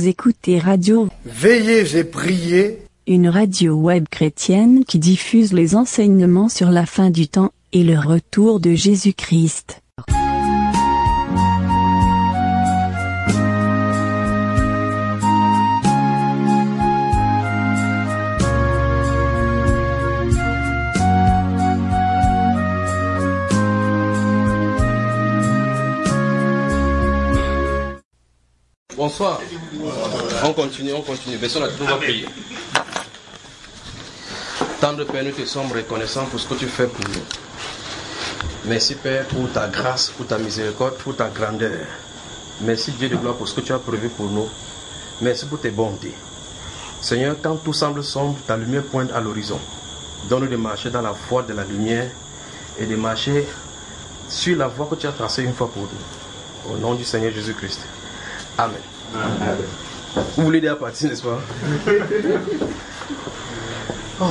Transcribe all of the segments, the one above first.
Vous écoutez Radio Veillez et priez, une radio web chrétienne qui diffuse les enseignements sur la fin du temps et le retour de Jésus-Christ. Bonsoir. On continue. Version la on va prier. Tendre Père, nous te sommes reconnaissants pour ce que tu fais pour nous. Merci Père pour ta grâce, pour ta miséricorde, pour ta grandeur. Merci Dieu de gloire pour ce que tu as prévu pour nous. Merci pour tes bontés. Seigneur, quand tout semble sombre, ta lumière pointe à l'horizon. Donne-nous de marcher dans la foi de la lumière et de marcher sur la voie que tu as tracée une fois pour nous. Au nom du Seigneur Jésus-Christ. Amen. Amen. Vous voulez déjà partir, n'est-ce pas? Oh.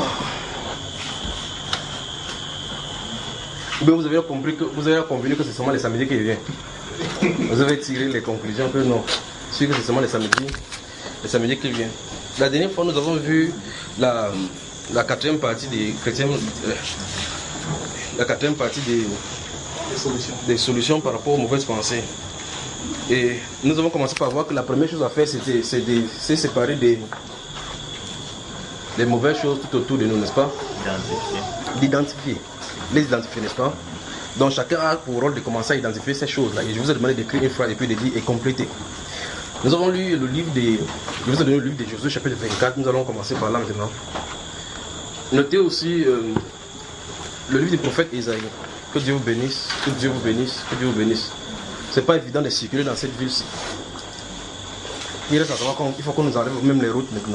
Vous avez convenu que c'est seulement les samedis qui viennent. Vous avez tiré les conclusions que non. C'est que c'est seulement les samedis qui viennent. La dernière fois, nous avons vu la quatrième partie des chrétiens, la quatrième partie des solutions par rapport aux mauvaises pensées. Et nous avons commencé par voir que la première chose à faire, c'est séparer des mauvaises choses tout autour de nous, n'est-ce pas? D'identifier. Les identifier, n'est-ce pas? Donc chacun a pour rôle de commencer à identifier ces choses-là. Et je vous ai demandé d'écrire une phrase et puis de dire et compléter. Nous avons lu le livre je vous ai donné le livre de Josué, chapitre 24. Nous allons commencer par là maintenant. Notez aussi le livre du prophète Isaïe. Que Dieu vous bénisse, que Dieu vous bénisse, que Dieu vous bénisse. C'est pas évident de circuler dans cette ville-ci. Il reste à savoir qu'il faut qu'on nous enlève même les routes maintenant.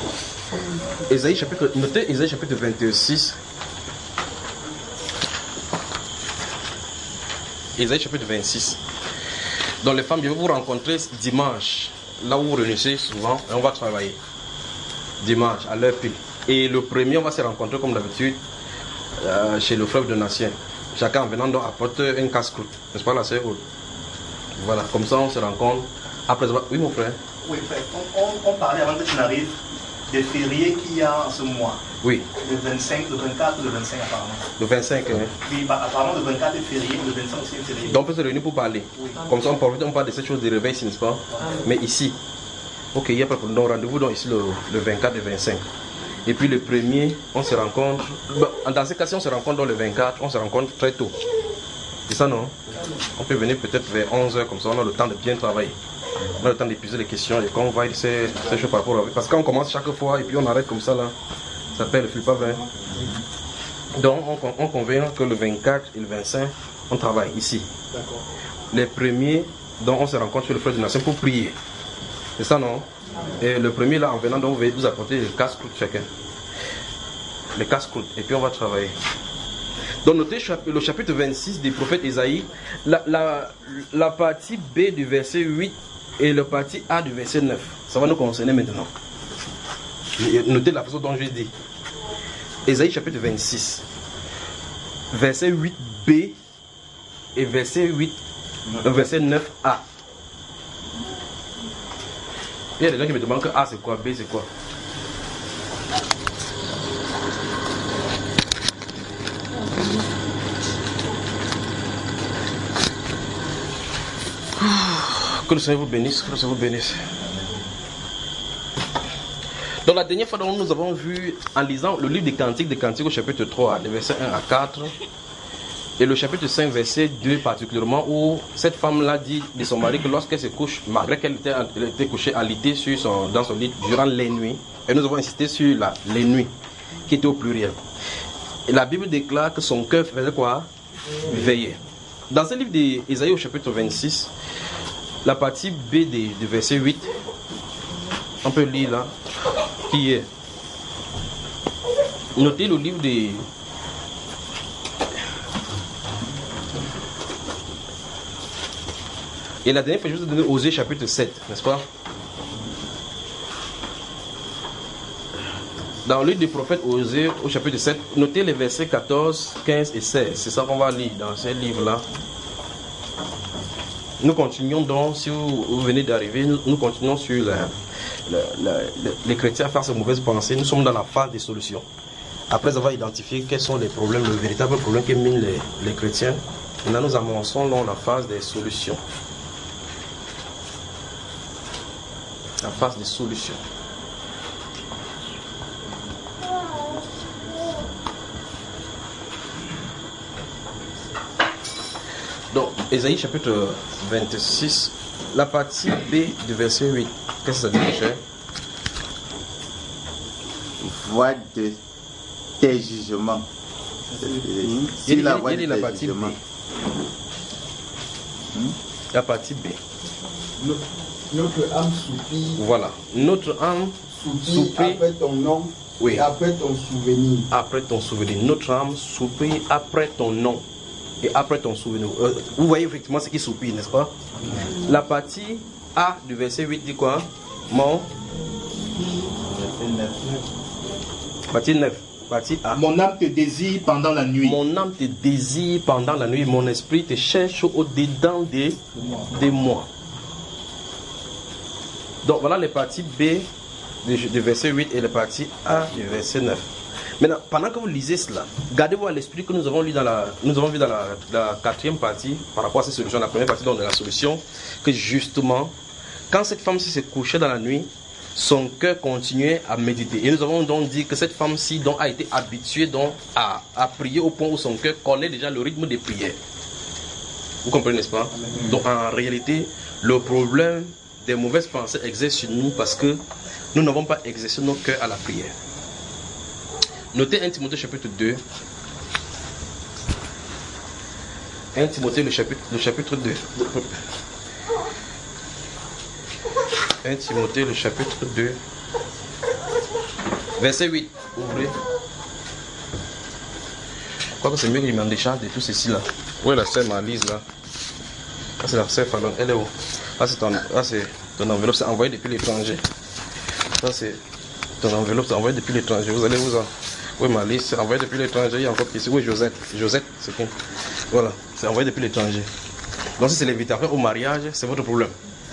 Notez Isaïe chapitre 26. Isaïe chapitre 26. Dans les femmes, je vais vous rencontrer dimanche, là où vous réunissez souvent, et on va travailler. Dimanche, à l'heure pile. Et le premier, on va se rencontrer comme d'habitude chez le fleuve de Nation. Chacun en venant donc apporte une casse-croûte. N'est-ce pas la sœur? Voilà, comme ça on se rencontre. Après, oui mon frère. Oui frère, on parlait avant que tu n'arrives des fériés qu'il y a en ce mois. Oui. Le 25, le 24, le 25 apparemment. Le 25, oui. Oui, apparemment le 24 est férié, le 25 aussi est férié. Donc on peut se réunir pour parler. Oui. Comme ça on parle de cette chose de réveil, n'est-ce pas? Mais ici, ok, il n'y a pas de problème. Donc rendez-vous donc ici le 24 et le 25. Et puis le premier, on se rencontre. Dans ces cas-ci, on se rencontre dans le 24, on se rencontre très tôt. C'est ça, non? On peut venir peut-être vers 11h, comme ça on a le temps de bien travailler. On a le temps d'épuiser les questions et quand on va ces choses par rapport à... Parce qu'on commence chaque fois et puis on arrête comme ça là. Ça perd le fil, pas vrai? Donc on convient que le 24 et le 25, on travaille ici. D'accord. Les premiers, donc on se rencontre sur le fleuve de Nation pour prier. C'est ça, non? Et le premier là, en venant, donc vous apporter les casse-croûtes chacun. Les casse-croûtes. Et puis on va travailler. Donc notez le chapitre 26 du prophète Isaïe, la partie B du verset 8 et la partie A du verset 9. Ça va nous concerner maintenant. Notez la façon dont je dis. Isaïe chapitre 26, verset 8b et verset 9a. Il y a des gens qui me demandent que A c'est quoi, B c'est quoi. Que le Seigneur vous bénisse, que le Seigneur vous bénisse. Donc la dernière fois, nous avons vu, en lisant le livre des Cantiques au chapitre 3, les versets 1 à 4, et le chapitre 5, verset 2 particulièrement, où cette femme-là dit de son mari que lorsqu'elle se couche, malgré qu'elle était couchée alitée dans son lit durant les nuits, et nous avons insisté sur les nuits, qui était au pluriel. Et la Bible déclare que son cœur faisait quoi? Veiller. Dans ce livre d'Ésaïe au chapitre 26, la partie B du verset 8, on peut lire là, qui est. Notez le livre des. Et la dernière fois, je vous ai donné Osée chapitre 7, n'est-ce pas? Dans le livre du prophète Osée, au chapitre 7, notez les versets 14, 15 et 16. C'est ça qu'on va lire dans ce livre-là. Nous continuons donc, si vous venez d'arriver, nous continuons sur les chrétiens à faire ces mauvaises pensées. Nous sommes dans la phase des solutions. Après avoir identifié quels sont les problèmes, le véritable problème qui mine les chrétiens, maintenant nous avançons dans la phase des solutions. La phase des solutions. Donc, Ésaïe chapitre 26, la partie B du verset 8. Qu'est-ce que ça dit, mon cher? Voix de tes jugements. Il la partie B. La partie B. Notre âme soupire. Voilà. Notre âme soupire après ton nom. Oui. Et après ton souvenir. Après ton souvenir. Notre âme soupire après ton nom. Et après ton souvenir. Vous voyez effectivement ce qui soupire, n'est-ce pas? La partie A du verset 8 dit quoi? Partie 9. Partie A. Mon âme te désire pendant la nuit. Mon âme te désire pendant la nuit. Mon esprit te cherche au-dedans de moi. Donc voilà les parties B du verset 8 et les parties A du verset 9. Maintenant, pendant que vous lisez cela, gardez-vous à l'esprit que nous avons vu dans la quatrième partie, par rapport à ces solutions, la première partie donc de la solution, que justement, quand cette femme-ci s'est couchée dans la nuit, son cœur continuait à méditer. Et nous avons donc dit que cette femme-ci donc a été habituée donc à prier au point où son cœur connaît déjà le rythme des prières. Vous comprenez, n'est-ce pas? Donc en réalité, le problème des mauvaises pensées exerce sur nous parce que nous n'avons pas exercé nos cœurs à la prière. Notez 1 Timothée chapitre 2. 1 Timothée le chapitre 2. 1 Timothée le chapitre 2. Verset 8. Ouvrez. Je crois que c'est mieux qu'il m'en décharge de tout ceci là. Où est la sœur Marlise là? Ah, c'est la sœur Fallon. Elle est où? Ah, c'est ton enveloppe. C'est envoyé depuis l'étranger. Ça, c'est ton enveloppe. C'est envoyé depuis l'étranger. Vous allez vous en... Oui, Marlise, c'est envoyé depuis l'étranger. Il y a encore ici. Oui, Josette. Josette, c'est qui? Voilà. C'est envoyé depuis l'étranger. Donc, si c'est l'invitation au mariage, c'est votre problème.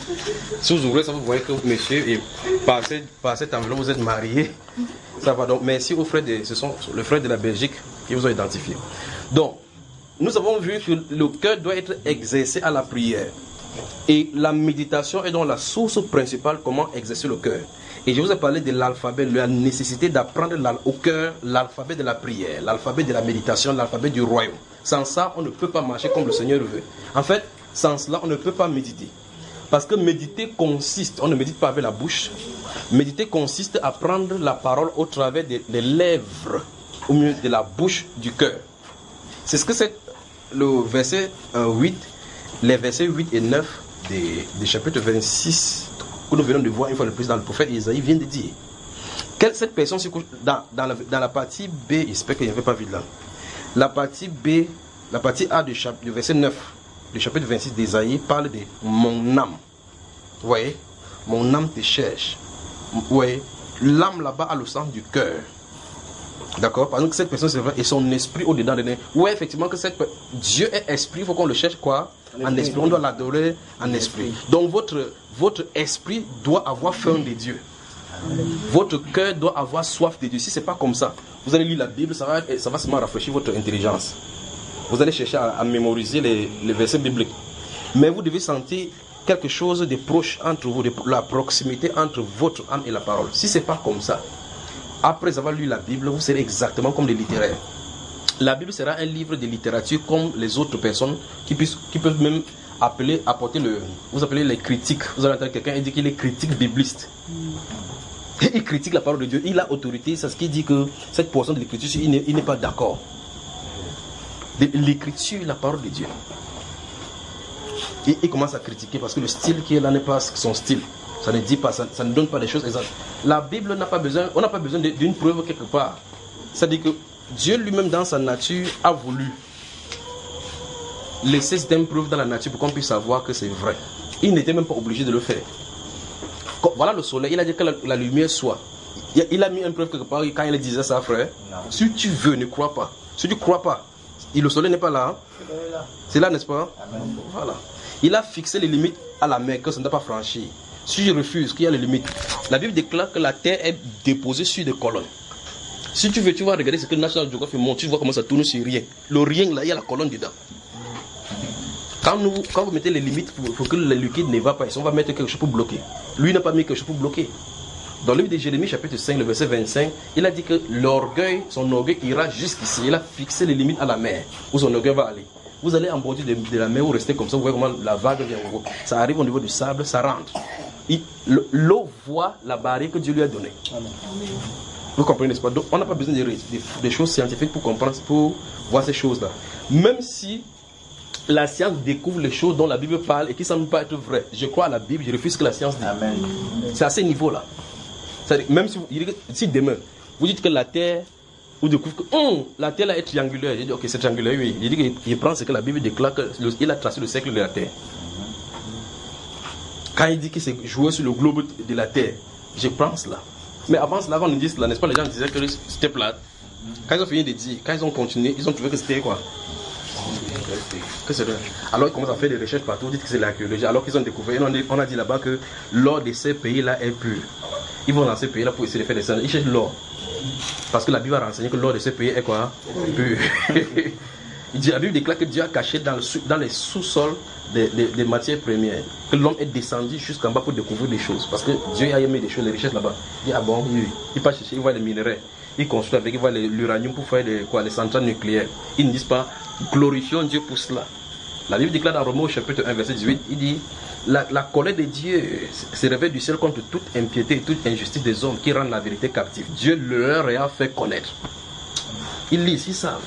Si vous ouvrez ça, vous voyez que monsieur, et par cette enveloppe, vous êtes marié. Ça va donc. Merci aux frères ce sont les frères de la Belgique qui vous ont identifié. Donc, nous avons vu que le cœur doit être exercé à la prière. Et la méditation est donc la source principale comment exercer le cœur. Et je vous ai parlé de l'alphabet, de la nécessité d'apprendre au cœur l'alphabet de la prière, l'alphabet de la méditation, l'alphabet du royaume. Sans ça, on ne peut pas marcher comme le Seigneur veut. En fait, sans cela, on ne peut pas méditer. Parce que méditer consiste, on ne médite pas avec la bouche, méditer consiste à prendre la parole au travers des lèvres, au milieu de la bouche du cœur. C'est ce que c'est le verset 8, les versets 8 et 9 des chapitres 26 que nous venons de voir une fois de plus dans le prophète Isaïe vient de dire. Cette personne se couche dans la partie B, j'espère qu'il n'y avait pas vu là. La partie B, la partie A du verset 9, du chapitre 26 d'Isaïe parle de mon âme. Vous voyez? Mon âme te cherche. Vous voyez? L'âme là-bas a le sens du cœur. D'accord? Parce que cette personne, c'est vrai, et son esprit au-dedans de nous. Oui, effectivement, que Dieu est esprit, il faut qu'on le cherche quoi? En esprit. On doit l'adorer en esprit. Donc votre esprit doit avoir faim de Dieu. Votre cœur doit avoir soif de Dieu. Si ce n'est pas comme ça, vous allez lire la Bible, ça va seulement rafraîchir votre intelligence. Vous allez chercher à mémoriser les versets bibliques. Mais vous devez sentir quelque chose de proche entre vous, de la proximité entre votre âme et la parole. Si ce n'est pas comme ça, après avoir lu la Bible, vous serez exactement comme des littéraires. La Bible sera un livre de littérature comme les autres personnes qui peuvent même vous appelez les critiques. Vous allez entendre quelqu'un dire qu'il est critique bibliste. Il critique la parole de Dieu. Il a autorité. C'est ce qui dit que cette portion de l'écriture, il n'est pas d'accord. L'écriture, la parole de Dieu. Il commence à critiquer parce que le style qui est là n'est pas son style. Ça ne dit pas, ça ne donne pas des choses exactes. La Bible on n'a pas besoin d'une preuve quelque part. C'est-à-dire que Dieu lui-même dans sa nature a voulu laisser cette preuve dans la nature pour qu'on puisse savoir que c'est vrai. Il n'était même pas obligé de le faire. Voilà le soleil, il a dit que la lumière soit. Il a mis une preuve quelque part quand il disait ça, frère. Non. Si tu veux, ne crois pas. Si tu ne crois pas, le soleil n'est pas là. Hein? C'est là, n'est-ce pas? Amen. Voilà. Il a fixé les limites à la mer que ça ne doit pas franchir. Si je refuse qu'il y a les limites, la Bible déclare que la terre est déposée sur des colonnes. Si tu veux, tu vas regarder ce que National Geographic montre, tu vois comment ça tourne sur rien. Le rien là, il y a la colonne dedans. Quand vous mettez les limites pour que le liquide ne va pas, on va mettre quelque chose pour bloquer. Lui n'a pas mis quelque chose pour bloquer. Dans le livre de Jérémie, chapitre 5, le verset 25, il a dit que son orgueil ira jusqu'ici. Il a fixé les limites à la mer, où son orgueil va aller. Vous allez en bordure de la mer, vous restez comme ça, vous voyez comment la vague vient. Ça arrive au niveau du sable, ça rentre. L'eau voit la barrière que Dieu lui a donnée. Vous comprenez, n'est-ce pas? Donc, on n'a pas besoin des choses scientifiques pour comprendre, pour voir ces choses-là. Même si la science découvre les choses dont la Bible parle et qui ne semblent pas être vraies. Je crois à la Bible, je refuse que la science dit. Amen. C'est à ce niveau-là. Même si demain, vous dites que la Terre, vous découvrez que la Terre là est triangulaire. Je dis, ok, c'est triangulaire, oui. Il dit qu'il prend ce que la Bible déclare, qu'il a tracé le cercle de la Terre. Quand il dit qu'il s'est joué sur le globe de la Terre, je prends cela. Mais avant cela, avant de dire cela, n'est-ce pas, les gens disaient que c'était plate. Quand ils ont fini de dire, quand ils ont continué, ils ont trouvé que c'était quoi? Alors ils commencent à faire des recherches partout, ils disent que c'est l'archéologie. Alors qu'ils ont découvert, on a dit là-bas que l'or de ces pays-là est pur. Ils vont dans ces pays-là pour essayer de faire des scènes. Ils cherchent l'or. Parce que la Bible a renseigné que l'or de ces pays est quoi? Pur. La Bible déclare que Dieu a caché dans les sous-sols des matières premières. Que l'homme est descendu jusqu'en bas pour découvrir des choses. Parce que Dieu a mis des choses, des richesses là-bas. Il dit, ah bon, oui. Il va chercher, il voit des minerais. Il construit avec, il voit l'uranium pour faire les centrales nucléaires. Ils ne disent pas, glorifions Dieu pour cela. La Bible déclare dans Romains chapitre 1 verset 18, il dit, la colère de Dieu se révèle du ciel contre toute impiété et toute injustice des hommes qui rendent la vérité captive. Dieu leur a fait connaître. Ils lisent, ils savent.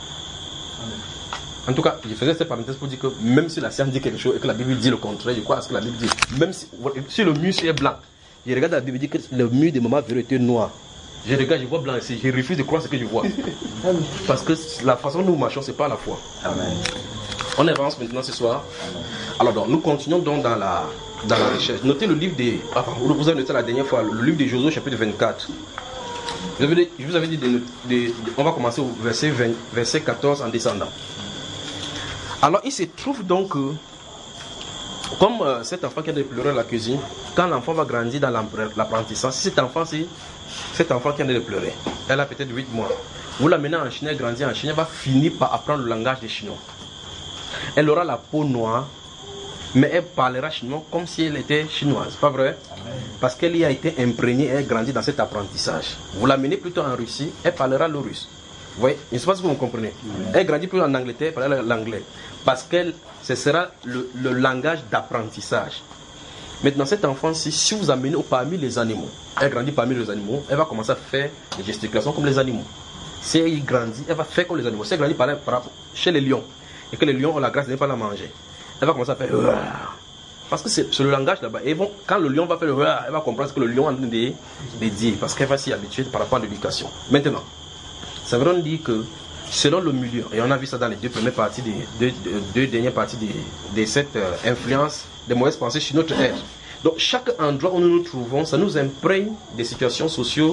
En tout cas, je faisais cette parenthèse pour dire que même si la science dit quelque chose et que la Bible dit le contraire, je crois à ce que la Bible dit. Même si le mur est blanc, je regarde la Bible et dit que le mur de Maman Véro était noir. Je regarde, je vois blanc ici, je refuse de croire ce que je vois. Parce que la façon dont nous marchons, ce n'est pas la foi. Amen. On avance maintenant ce soir. Alors donc, nous continuons donc dans la recherche. Notez le livre de... vous avez noté la dernière fois, le livre de Josué chapitre 24. Je vous avais dit, on va commencer au verset 14 en descendant. Alors il se trouve donc que, comme cet enfant qui a pleurer à la cuisine, quand l'enfant va grandir dans l'apprentissage, si cet enfant qui a de pleurer, elle a peut-être 8 mois, vous l'amenez en Chine, elle grandit en Chine, elle va finir par apprendre le langage des Chinois. Elle aura la peau noire, mais elle parlera chinois comme si elle était chinoise, pas vrai? Parce qu'elle y a été imprégnée et elle grandit dans cet apprentissage. Vous l'amenez plutôt en Russie, elle parlera le russe. Vous voyez, je ne sais pas si vous me comprenez. Elle grandit plutôt en Angleterre, elle parlera l'anglais. Parce que ce sera le langage d'apprentissage. Maintenant, cet enfant-ci, si vous amenez parmi les animaux, elle grandit parmi les animaux, elle va commencer à faire des gesticulations comme les animaux. Si elle grandit, elle va faire comme les animaux. Si elle grandit par chez les lions, et que les lions ont la grâce de ne pas la manger, elle va commencer à faire... Parce que c'est le langage là-bas. Et bon, quand le lion va faire elle va comprendre ce que le lion est en train de dire. Parce qu'elle va s'y habituer par rapport à l'éducation. Maintenant, ça veut dire que selon le milieu, et on a vu ça dans les deux premières parties, deux dernières parties de cette influence des mauvaises pensées sur notre être. Donc chaque endroit où nous nous trouvons, ça nous imprègne des situations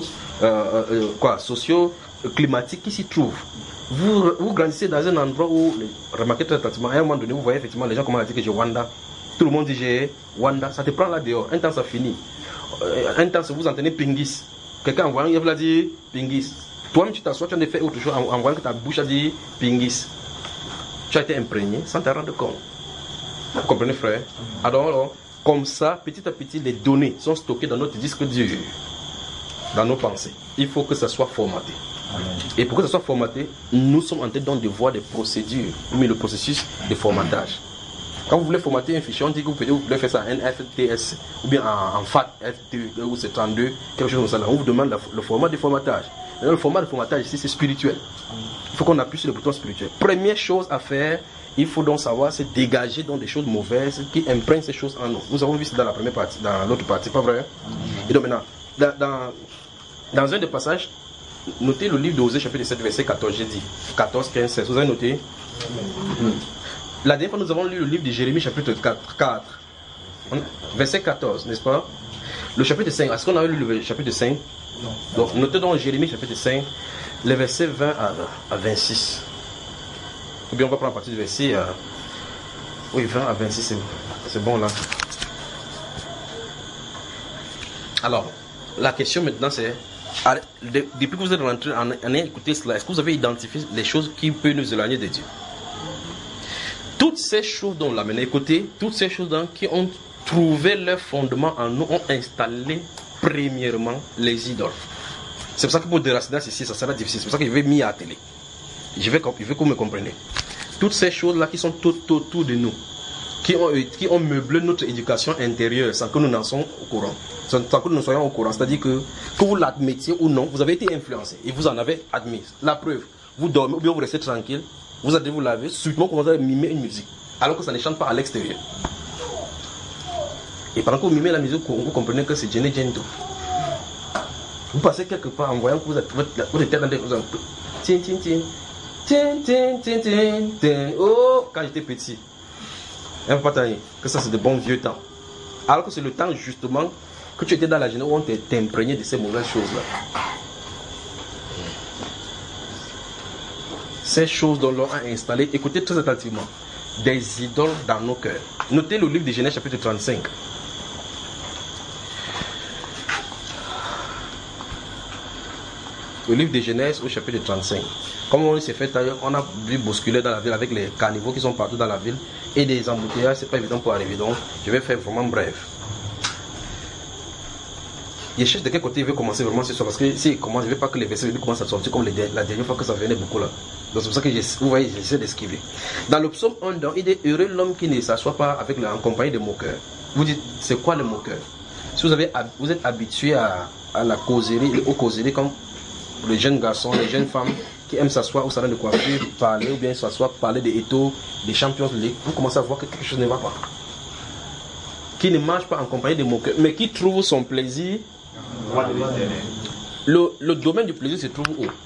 socio-climatiques qui s'y trouvent. Vous grandissez dans un endroit où, remarquez très attentivement, à un moment donné, vous voyez effectivement les gens commencent à dire que j'ai Wanda. Tout le monde dit j'ai Wanda, ça te prend là dehors, un temps ça finit. Un temps vous entendez Pingis. Quelqu'un envoie il va dire Pingis. Toi-même tu t'assois, tu as fait autre chose en voyant que ta bouche a dit Pingis. Tu as été imprégné sans te rendre compte. Vous comprenez frère? Alors, comme ça, petit à petit, les données sont stockées dans notre disque dur, dans nos pensées. Il faut que ça soit formaté. Amen. Et pour que ça soit formaté, nous sommes en train de voir des procédures, mais le processus de formatage. Quand vous voulez formater un fichier, on dit que vous voulez faire ça en FTS ou bien en FAT, FT ou c'est 32, quelque chose comme ça. On vous demande le format de formatage. Et le format de formatage ici, c'est spirituel. Il faut qu'on appuie sur le bouton spirituel. Première chose à faire, il faut donc savoir se dégager dans des choses mauvaises qui imprègnent ces choses en nous. Nous avons vu ça dans la première partie, dans l'autre partie, pas vrai? Et donc maintenant, dans un des passages, notez le livre d'Osée chapitre 7, verset 14, j'ai dit 14, 15, 16. Vous avez noté? La dernière fois, nous avons lu le livre de Jérémie chapitre 4, verset 14, n'est-ce pas? Le chapitre 5, est-ce qu'on a lu le chapitre 5? Non. Donc, notez donc Jérémie chapitre 5, les versets 20 à 26. Ou bien on va prendre à partir du verset Oui, 20 à 26, c'est bon là. Alors, la question maintenant c'est, depuis que vous êtes rentré en ayant écouté cela, est-ce que vous avez identifié les choses qui peuvent nous éloigner de Dieu? Toutes ces choses dont on l'a mené écouter, toutes ces choses qui ont trouvé leur fondement en nous, ont installé premièrement les idoles. C'est pour ça que pour déraciner ici, ça sera difficile. C'est pour ça que je vais mis à la télé. Je veux que vous me compreniez. Toutes ces choses-là qui sont tout autour de nous, qui ont meublé notre éducation intérieure sans que nous n'en soyons au courant. Sans que nous soyons au courant. C'est-à-dire que vous l'admettiez ou non, vous avez été influencé et vous en avez admis. La preuve, vous dormez ou bien vous restez tranquille, vous allez vous laver, subitement vous commencez à mimer une musique, alors que ça ne chante pas à l'extérieur. Et pendant que vous mimez la musique, vous comprenez que c'est Jenny Gento. Vous passez quelque part en voyant que vous êtes dans des choses. Tiens, tiens, tiens. Tiens, tiens, tiens, tiens, tiens. Oh, quand j'étais petit. Un pas que ça c'est de bons vieux temps. Alors que c'est le temps justement que tu étais dans la jeunesse où on t'est imprégné de ces mauvaises choses-là. Ces choses dont l'on a installé, écoutez très attentivement, des idoles dans nos cœurs. Notez le livre de Genèse chapitre 35. Le livre de Genèse au chapitre 35. Comme on s'est fait ailleurs, on a vu bousculer dans la ville avec les carnivores qui sont partout dans la ville et des embouteillages, c'est pas évident pour arriver. Donc, je vais faire vraiment bref. Il cherche de quel côté il veut commencer vraiment ce soir parce que s'il commence, je ne veux pas que les versets commencent à sortir comme la dernière fois que ça venait beaucoup là. Donc c'est pour ça que vous voyez, j'essaie d'esquiver. Dans le psaume 1, il est heureux l'homme qui ne s'assoit pas en compagnie de moqueurs. Vous dites, c'est quoi le moqueur? Si vous êtes habitué à la causerie, aux causeries comme les jeunes garçons, les jeunes femmes qui aiment s'asseoir au salon de coiffure, parler ou bien s'asseoir, parler des étos, des Champions League, vous commencez à voir que quelque chose ne va pas. Qui ne mange pas en compagnie de moqueurs, mais qui trouve son plaisir. Le domaine du plaisir se trouve où?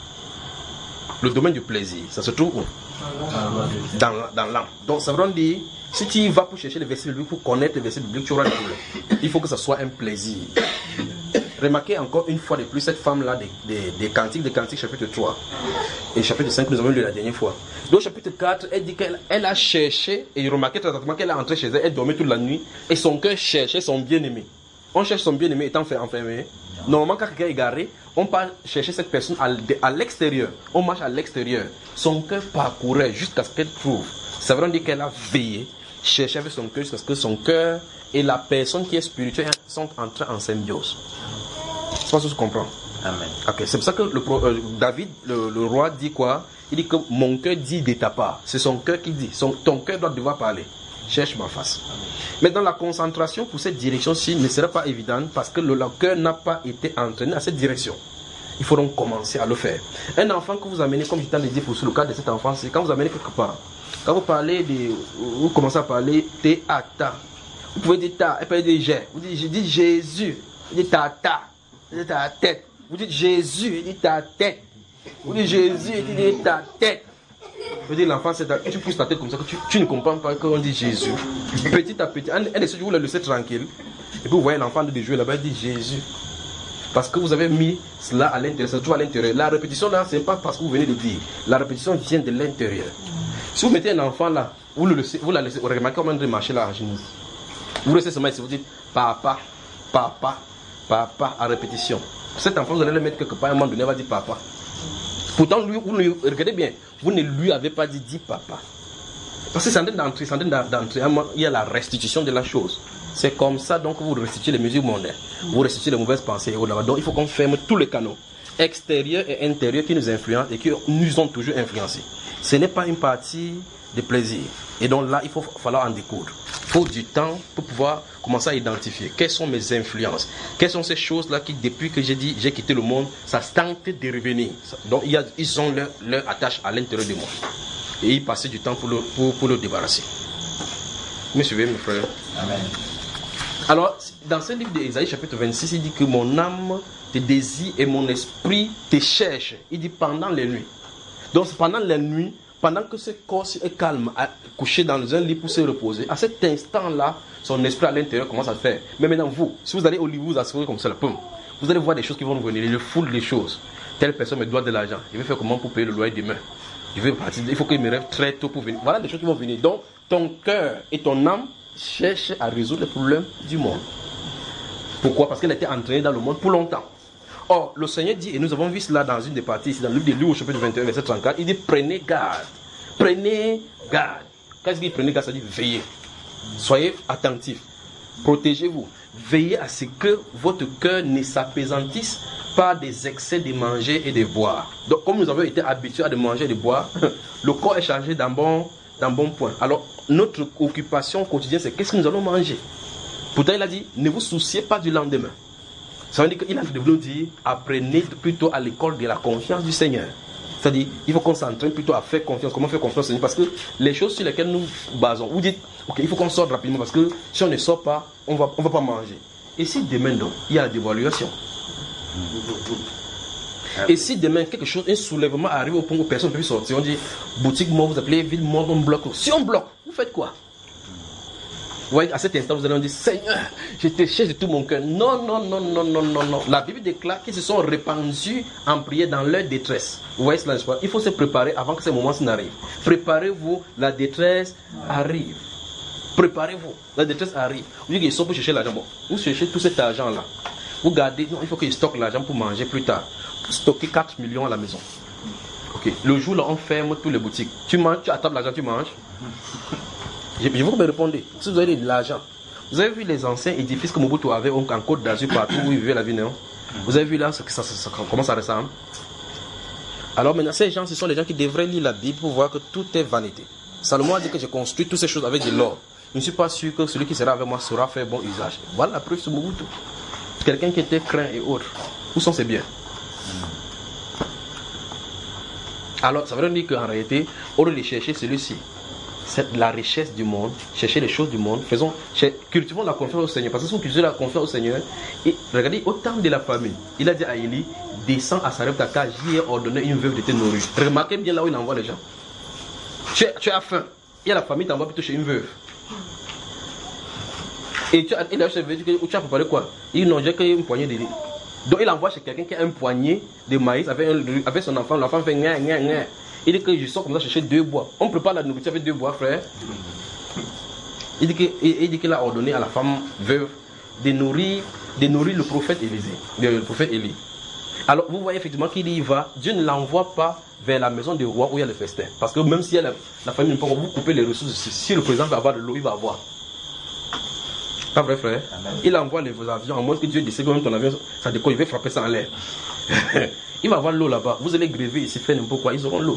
Le domaine du plaisir, ça se trouve où? Dans l'âme. Donc ça veut dire, si tu vas pour chercher les versets bibliques, pour connaître les versets bibliques, tu auras des problèmes. Il faut que ça soit un plaisir. Remarquez encore une fois de plus cette femme-là des Cantiques chapitre 3 et chapitre 5 nous avons lu la dernière fois. Donc chapitre 4, elle dit qu'elle a cherché, et remarquez très attentivement qu'elle est entrée chez elle, elle dormait toute la nuit et son cœur cherchait son bien-aimé. On cherche son bien-aimé étant fait enfermé. Normalement quand quelqu'un est garé, on part chercher cette personne à l'extérieur. On marche à l'extérieur. Son cœur parcourait jusqu'à ce qu'elle trouve. Ça veut dire qu'elle a veillé, cherché avec son cœur jusqu'à ce que son cœur et la personne qui est spirituelle sont entrés en symbiose. C'est pas ce que je comprends. Amen. Okay. C'est pour ça que David, le roi, dit quoi? Il dit que mon cœur dit de ta part. C'est son cœur qui dit. Ton cœur doit devoir parler. Cherche ma face. Mais dans la concentration pour cette direction-ci ne sera pas évidente parce que le cœur n'a pas été entraîné à cette direction. Il faut donc commencer à le faire. Un enfant que vous amenez, comme je t'en ai dit pour le cas de cet enfant, c'est quand vous amenez quelque part. Quand vous commencez à parler ta. Vous pouvez dire ta, et pas dire j'ai. Vous dites, je dis Jésus. Vous dites ta. Vous dites ta tête. Vous dites Jésus, il dit ta tête. Vous dites Jésus, il dit ta tête. Vous dites l'enfant, tu pousses ta tête comme ça, que tu ne comprends pas quand on dit Jésus. Petit à petit, un de ceux vous le laissez tranquille. Et puis vous voyez l'enfant de jouer là-bas, il dit Jésus. Parce que vous avez mis cela à l'intérieur, ça se trouve à l'intérieur. La répétition là, ce n'est pas parce que vous venez de dire. La répétition vient de l'intérieur. Si vous mettez un enfant là, vous la laissez, vous remarquez comment il marche là en genoux. Vous laissez seulement ici, vous dites papa, papa, papa à répétition. Cet enfant, vous allez le mettre quelque part, à un moment donné, il va dire papa. Pourtant, regardez bien, vous ne lui avez pas dit papa. Parce que c'est en train d'entrer, il y a la restitution de la chose. C'est comme ça donc vous restituez les mesures mondaines, vous restituez les mauvaises pensées. Donc il faut qu'on ferme tous les canaux extérieurs et intérieurs qui nous influencent et qui nous ont toujours influencés. Ce n'est pas une partie de plaisir. Et donc là, il faut falloir en découdre. Il faut du temps pour pouvoir commencer à identifier quelles sont mes influences. Quelles sont ces choses-là qui, depuis que j'ai dit j'ai quitté le monde, ça tente de revenir. Donc ils ont leur attache à l'intérieur de moi. Et ils passent du temps pour le débarrasser. Vous me suivez, mes frères? Amen. Alors, dans ce livre d'Ésaïe, chapitre 26, il dit que mon âme te désire et mon esprit te cherche. Il dit pendant les nuits. Donc, pendant les nuits, pendant que ce corps est calme, couché dans un lit pour se reposer, à cet instant-là, son esprit à l'intérieur commence à faire. Mais maintenant, vous, si vous allez au lit, vous assurez comme ça, vous allez voir des choses qui vont venir, une foule de choses. Telle personne me doit de l'argent. Je vais faire comment pour payer le loyer demain? Je veux partir, il faut que je me lève très tôt pour venir. Voilà les choses qui vont venir. Donc, ton cœur et ton âme cherchent à résoudre les problèmes du monde. Pourquoi? Parce qu'elle a été entraînée dans le monde pour longtemps. Or, le Seigneur dit, et nous avons vu cela dans une des parties, ici, dans le livre de Luc au chapitre 21, verset 34, il dit, prenez garde. Prenez garde. Qu'est-ce qu'il dit, prenez garde? Ça dit, veillez. Soyez attentifs. Protégez-vous. Veillez à ce que votre cœur ne s'apaisantisse par des excès de manger et de boire. Donc, comme nous avons été habitués à de manger et de boire, le corps est chargé d'un bon point. Alors, notre occupation quotidienne, c'est qu'est-ce que nous allons manger. Pourtant, il a dit, ne vous souciez pas du lendemain. Ça veut dire qu'il a voulu nous dire, apprenez plutôt à l'école de la confiance du Seigneur. C'est-à-dire, il faut qu'on s'entraîne plutôt à faire confiance. Comment faire confiance au Seigneur? Parce que les choses sur lesquelles nous basons, vous dites, ok, il faut qu'on sorte rapidement parce que si on ne sort pas, on va pas manger. Et si demain, donc, il y a la dévaluation? Et si demain, quelque chose, un soulèvement arrive au point où personne ne peut plus sortir, on dit, boutique mort, vous appelez ville mort, on bloque. Si on bloque, vous faites quoi? Vous voyez, à cet instant, vous allez dire, Seigneur, je te cherche de tout mon cœur. Non. La Bible déclare qu'ils se sont répandus en prière dans leur détresse. Vous voyez cela, n'est-ce pas? Il faut se préparer avant que ces moments n'arrivent. Préparez-vous, la détresse arrive. Préparez-vous, la détresse arrive. Vous dites qu'ils sont pour chercher l'argent. Bon, vous cherchez tout cet argent-là. Vous gardez, non, il faut qu'ils stockent l'argent pour manger plus tard. Pour stocker 4 millions à la maison. Ok, le jour là, on ferme toutes les boutiques. Tu manges, tu attends l'argent, tu manges. Je vous me répondez, si vous avez de l'argent, vous avez vu les anciens édifices que Mobutu avait en Côte d'Azur partout où il vivait la vie, non? Vous avez vu là comment ça ressemble? Alors maintenant, ces gens, ce sont les gens qui devraient lire la Bible pour voir que tout est vanité. Salomon a dit que j'ai construit toutes ces choses avec de l'or. Je ne suis pas sûr que celui qui sera avec moi saura faire bon usage. Voilà la preuve sur Mobutu. Quelqu'un qui était craint et autre. Où sont ses biens? Alors, ça veut dire qu'en réalité, au lieu de chercher celui-ci, c'est la richesse du monde, chercher les choses du monde, cultivons la confiance au Seigneur. Parce que si on cultive la confiance au Seigneur, et regardez, au temps de la famine, il a dit à Élie, descends à Sarepta, car j'y ai ordonné une veuve de te nourrir. Remarquez bien là où il envoie les gens. Tu as faim, il y a la famille, t'envoie plutôt chez une veuve. Et tu as préparé quoi? Il n'en j'ai qu'une poignée de riz. Donc il envoie chez quelqu'un qui a un poignet de maïs avec son enfant. L'enfant fait gna. Il dit que je sors comme ça chercher 2 bois. On prépare la nourriture avec 2 bois, frère. Il dit qu'il a ordonné à la femme veuve de nourrir le prophète Élie. Alors vous voyez effectivement qu'il y va. Dieu ne l'envoie pas vers la maison du roi où il y a le festin. Parce que même si la famille ne peut pas vous couper les ressources, si le président veut avoir de l'eau, il va avoir. Pas vrai, frère? Amen. Il envoie les avions, à moins que Dieu décide que même ton avion, ça décolle, il va frapper ça en l'air. Il va avoir l'eau là-bas. Vous allez gréver ici, faire n'importe quoi, ils auront l'eau.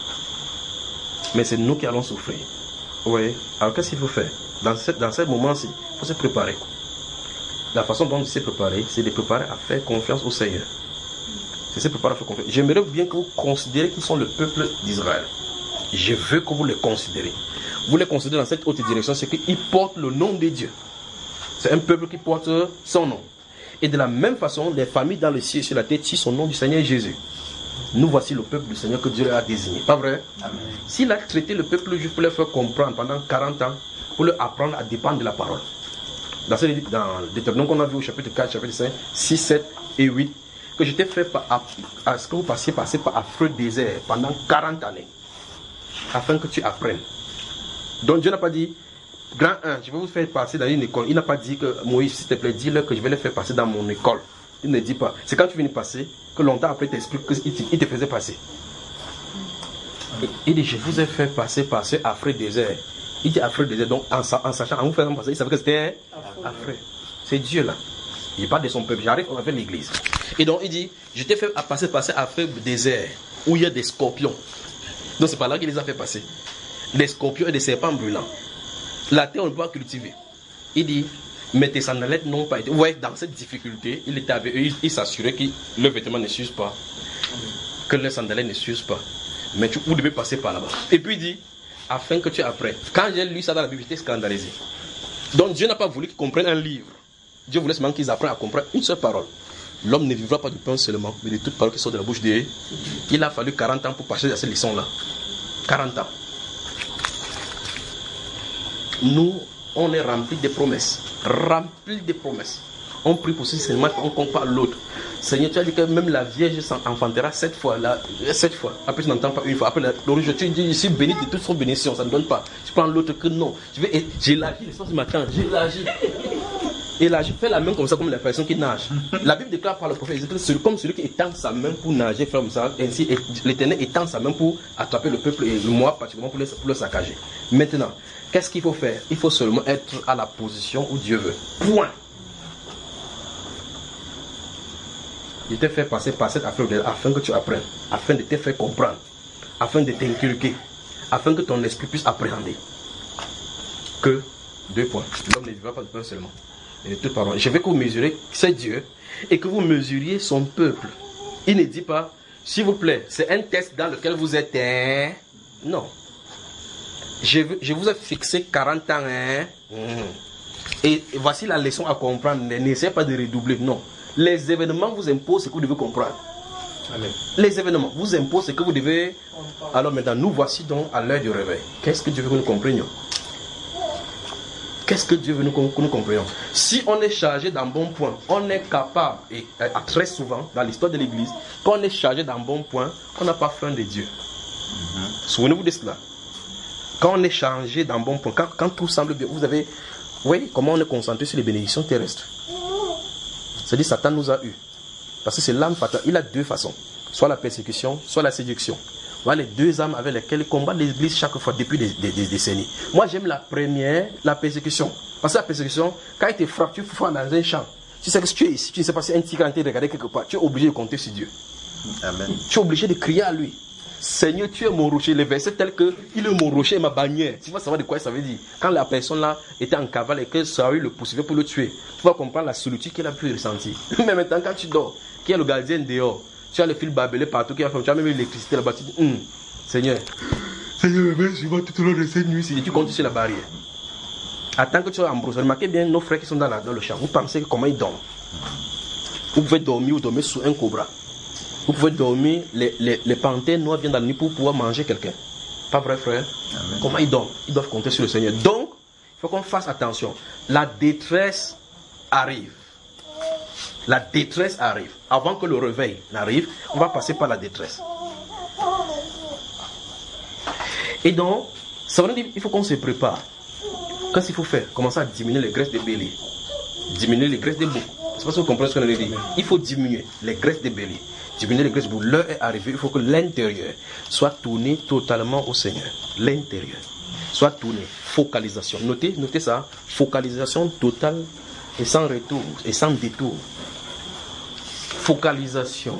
Mais c'est nous qui allons souffrir. Vous voyez? Alors qu'est-ce qu'il faut faire? Dans ce moment-ci, il faut se préparer. La façon dont il s'est préparé, c'est de préparer à faire confiance au Seigneur. C'est se préparer à faire confiance. J'aimerais bien que vous considérez qu'ils sont le peuple d'Israël. Je veux que vous les considérez. Vous les considérez dans cette haute direction, c'est qu'ils portent le nom de Dieu. C'est un peuple qui porte son nom. Et de la même façon, les familles dans le ciel et sur la terre tirent son nom du Seigneur Jésus. Nous voici le peuple du Seigneur que Dieu a désigné. Pas vrai? Amen. S'il a traité le peuple juif pour leur faire comprendre pendant 40 ans, pour leur apprendre à dépendre de la parole. Dans Deutéronome qu'on a vu au chapitre 4, chapitre 5, 6, 7 et 8, que je t'ai fait à ce que vous passiez par affreux désert pendant 40 années, afin que tu apprennes. Donc Dieu n'a pas dit, grand 1, je vais vous faire passer dans une école. Il n'a pas dit que Moïse, s'il te plaît, dis-leur que je vais les faire passer dans mon école. Il ne dit pas. C'est quand tu viens de passer que longtemps après, il t'explique qu'il te faisait passer. Il dit, je vous ai fait passer par ce affreux désert. Il dit affreux désert, donc en sachant, en vous faisant passer, il savait que c'était affreux. C'est Dieu là. Il parle de son peuple. J'arrive, on a fait l'église. Et donc il dit, je t'ai fait passer affreux désert où il y a des scorpions. Donc c'est par là qu'il les a fait passer. Des scorpions et des serpents brûlants. La terre, on ne peut pas cultiver. Il dit, mais tes sandalettes n'ont pas été. Vous voyez, dans cette difficulté, il était avec eux, il s'assurait que leurs vêtements ne s'usent pas, que leurs sandalettes ne s'usent pas. Mais vous devez passer par là-bas. Et puis il dit, afin que tu apprennes. Quand j'ai lu ça dans la Bible, j'étais scandalisé. Donc Dieu n'a pas voulu qu'ils comprennent un livre. Dieu voulait seulement qu'ils apprennent à comprendre une seule parole. L'homme ne vivra pas du pain seulement, mais de toute parole qui sort de la bouche de. Il a fallu 40 ans pour passer à cette leçon-là. 40 ans. Nous, on est remplis de promesses. Remplis de promesses. On prie pour ceci seulement, on compare l'autre. Seigneur, tu as dit que même la Vierge enfantera 7 fois. 7 fois. Après, tu n'entends pas une fois. Après, l'origine, tu dis, je suis béni de toutes son bénédiction. Ça ne donne pas. Tu prends l'autre que non. J'élargis l'espace du matin. J'élargis. Élargis. Fais la main comme ça, comme la personne qui nage. La Bible déclare par le prophète, comme celui qui étend sa main pour nager, faire comme ça. Ainsi, l'Éternel étend sa main pour attraper le peuple et moi, particulièrement pour le saccager. Maintenant, qu'est-ce qu'il faut faire? Il faut seulement être à la position où Dieu veut. Point. Il t'a fait passer par cette affaire afin que tu apprennes, afin de te faire comprendre, afin de t'inculquer, afin que ton esprit puisse appréhender. Que, 2 points, l'homme ne vivra pas de pain seulement, et de toute parole. Je veux que vous mesurez, c'est Dieu, et que vous mesuriez son peuple. Il ne dit pas, s'il vous plaît, c'est un test dans lequel vous êtes, hein? Non. Je vous ai fixé 40 ans, hein? Et voici la leçon à comprendre. N'essayez pas de redoubler, non. Les événements vous imposent ce que vous devez comprendre. Amen. Les événements vous imposent ce que vous devez. Alors maintenant, nous voici donc à l'heure du réveil. Qu'est-ce que Dieu veut que nous comprenions? Qu'est-ce que Dieu veut que nous comprenions? Si on est chargé d'un bon point, on est capable, et très souvent dans l'histoire de l'Église, quand on est chargé d'un bon point, on n'a pas faim de Dieu. Souvenez-vous de cela. Quand on est chargé d'un bon point, quand tout semble bien, vous avez. Oui, comment on est concentré sur les bénédictions terrestres. C'est-à-dire Satan nous a eu. Parce que c'est l'âme fatale. Il a 2 façons. Soit la persécution, soit la séduction. Voilà les 2 âmes avec lesquelles il combat l'Église chaque fois depuis des décennies. Moi j'aime la première, la persécution. Parce que la persécution, quand il te frappe, tu frappes dans un champ. Tu sais que si tu es ici, tu ne sais pas si un tigre a été regardé quelque part. Tu es obligé de compter sur Dieu. Amen. Tu es obligé de crier à lui. Seigneur, tu es mon rocher. Les versets tels que il est mon rocher et ma bannière. Tu vas savoir de quoi ça veut dire. Quand la personne là était en cavale et que Saül le poursuivait pour le tuer, tu vas comprendre la solitude qu'il a pu ressentir. Mais maintenant, quand tu dors, qui est le gardien dehors, tu as le fil barbelé partout, tu as même l'électricité là-bas. Tu dis, Seigneur, je vais tout au long de cette nuit. Et tu comptes sur la barrière. Attends que tu sois en brousse. Remarquez bien nos frères qui sont dans le champ. Vous pensez comment ils dorment. Vous pouvez dormir ou dormir sous un cobra. Vous pouvez dormir, les panthères noirs viennent dans la nuit pour pouvoir manger quelqu'un. Pas vrai, frère? Amen. Comment ils dorment? Ils doivent compter sur le Seigneur. Donc, il faut qu'on fasse attention. La détresse arrive. La détresse arrive. Avant que le réveil n'arrive, on va passer par la détresse. Et donc, ça veut dire qu'il faut qu'on se prépare. Qu'est-ce qu'il faut faire? Commencer à diminuer les graisses des béliers. Diminuer les graisses des boucs. C'est pas si vous comprenez ce qu'on a dit. Il faut diminuer les graisses des béliers. Diminuer les graisses des boucs. L'heure est arrivée. Il faut que l'intérieur soit tourné totalement au Seigneur. L'intérieur soit tourné. Focalisation. Notez ça. Focalisation totale et sans retour et sans détour. Focalisation.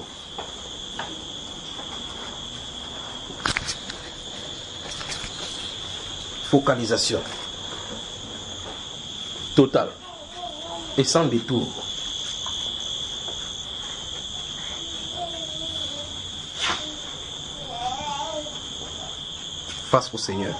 Focalisation totale et sans détour. Face au Seigneur.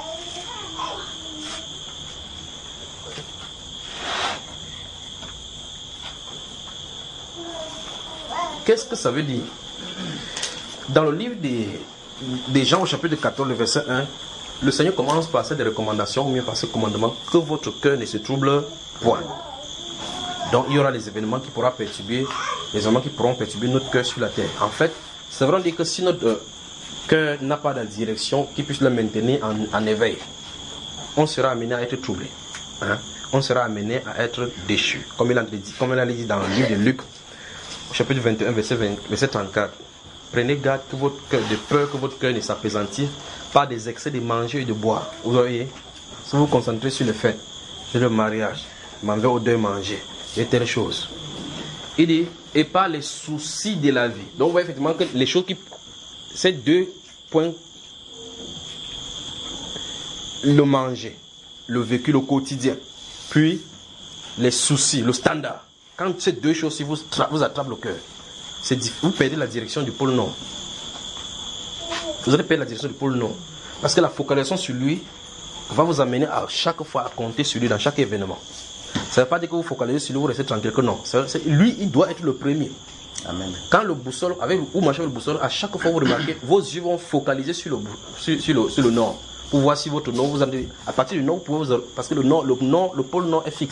Qu'est-ce que ça veut dire? Dans le livre des Jean au chapitre 14, le verset 1, le Seigneur commence par ces recommandations, ou bien par ce commandement, que votre cœur ne se trouble point. Donc il y aura les événements qui pourront perturber, les événements qui pourront perturber notre cœur sur la terre. En fait, c'est vrai dire que si notre cœur n'a pas de direction qui puisse le maintenir en éveil, on sera amené à être troublé. On sera amené à être déchu. Comme il a dit dans le livre de Luc, au chapitre 21, verset 34. Prenez garde que votre cœur, de peur que votre cœur ne s'appesantisse par des excès de manger et de boire. Vous voyez, si vous vous concentrez sur le fait, j'ai le mariage, je m'en vais au deuil manger, et telle chose. Il dit, et par les soucis de la vie. Donc vous voyez effectivement que les choses qui... Ces 2 points, le manger, le vécu, le quotidien, puis les soucis, le standard. Quand ces 2 choses vous attrapent le cœur, vous perdez la direction du pôle Nord. Vous allez perdre la direction du pôle Nord. Parce que la focalisation sur lui va vous amener à chaque fois à compter sur lui dans chaque événement. Ça ne veut pas dire que vous focalisez sur lui, vous restez tranquille, que non. Lui, il doit être le premier. Amen. Quand le boussole, vous marchez avec le boussole, à chaque fois vous remarquez, vos yeux vont focaliser sur le nord. Pour voir si votre nord vous en... À partir du nord, parce que le pôle nord est fixe.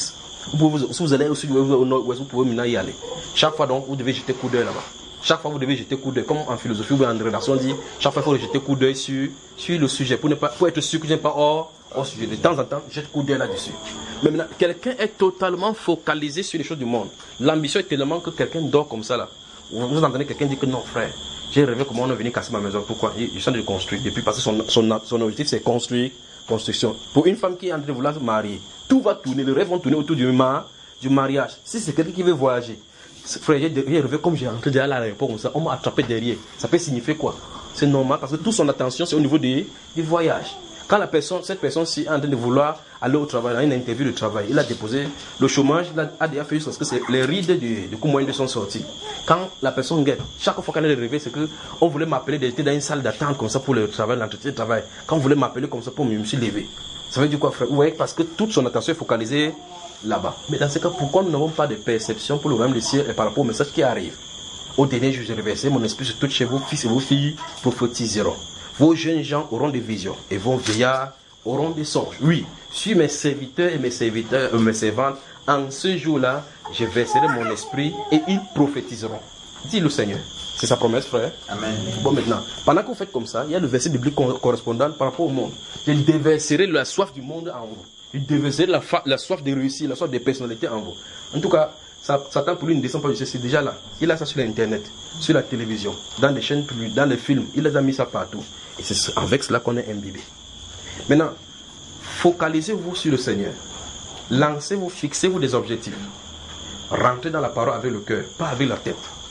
Si vous allez au sud, au nord-ouest, vous pouvez maintenant y aller. Chaque fois, donc, vous devez jeter coup d'œil là-bas. Chaque fois, vous devez jeter coup d'œil. Comme en philosophie ou en rédaction, on dit, chaque fois, il faut jeter coup d'œil sur le sujet pour être sûr que je n'ai pas hors sujet. De temps en temps, jette coup d'œil là-dessus. Mais maintenant, quelqu'un est totalement focalisé sur les choses du monde. L'ambition est tellement que quelqu'un dort comme ça là. Vous entendez quelqu'un dire que non, frère, j'ai rêvé comment on est venu casser ma maison. Pourquoi? Il est en train de construire. Depuis, parce que son objectif, c'est construction. Pour une femme qui est en train de vouloir se marier, tout va tourner, les rêves vont tourner autour du mariage. Si c'est quelqu'un qui veut voyager, frère, j'ai rêvé comme j'ai rentré derrière l'aéroport comme ça, on m'a attrapé derrière. Ça peut signifier quoi? C'est normal parce que toute son attention, c'est au niveau du voyage. Quand cette personne-ci est en train de vouloir aller au travail, dans une interview de travail, il a déposé le chômage, il a déjà fait parce que c'est les rides du coup moyen de son sortie. Quand la personne guette, chaque fois qu'elle est arrivée, c'est qu'on voulait m'appeler, j'étais dans une salle d'attente comme ça pour le travail, l'entretien de travail. Quand on voulait m'appeler comme ça pour me suis levé. Ça veut dire quoi, frère? Vous voyez, parce que toute son attention est focalisée là-bas. Mais dans ce cas, pourquoi nous n'avons pas de perception pour le royaume du ciel et par rapport au message qui arrive? Au dernier jour, j'ai reversé mon esprit sur toutes chez vos fils et vos filles prophétiseront. Vos jeunes gens auront des visions et vos vieillards auront des songes. Oui, sur mes serviteurs et mes servantes, en ce jour-là, je verserai mon esprit et ils prophétiseront. Dit le Seigneur. C'est sa promesse, frère. Amen. Bon, maintenant, pendant que vous faites comme ça, il y a le verset biblique correspondant par rapport au monde. Je déverserai la soif du monde en vous. Je déverserai la soif de réussir, la soif des personnalités en vous. En tout cas, Satan pour lui ne descend pas du ciel, c'est déjà là. Il a ça sur l'internet, sur la télévision, dans les chaînes, dans les films. Il a mis ça partout. Et c'est avec cela qu'on est imbibé. Maintenant, focalisez-vous sur le Seigneur. Lancez-vous, fixez-vous des objectifs. Rentrez dans la parole avec le cœur, pas avec la tête.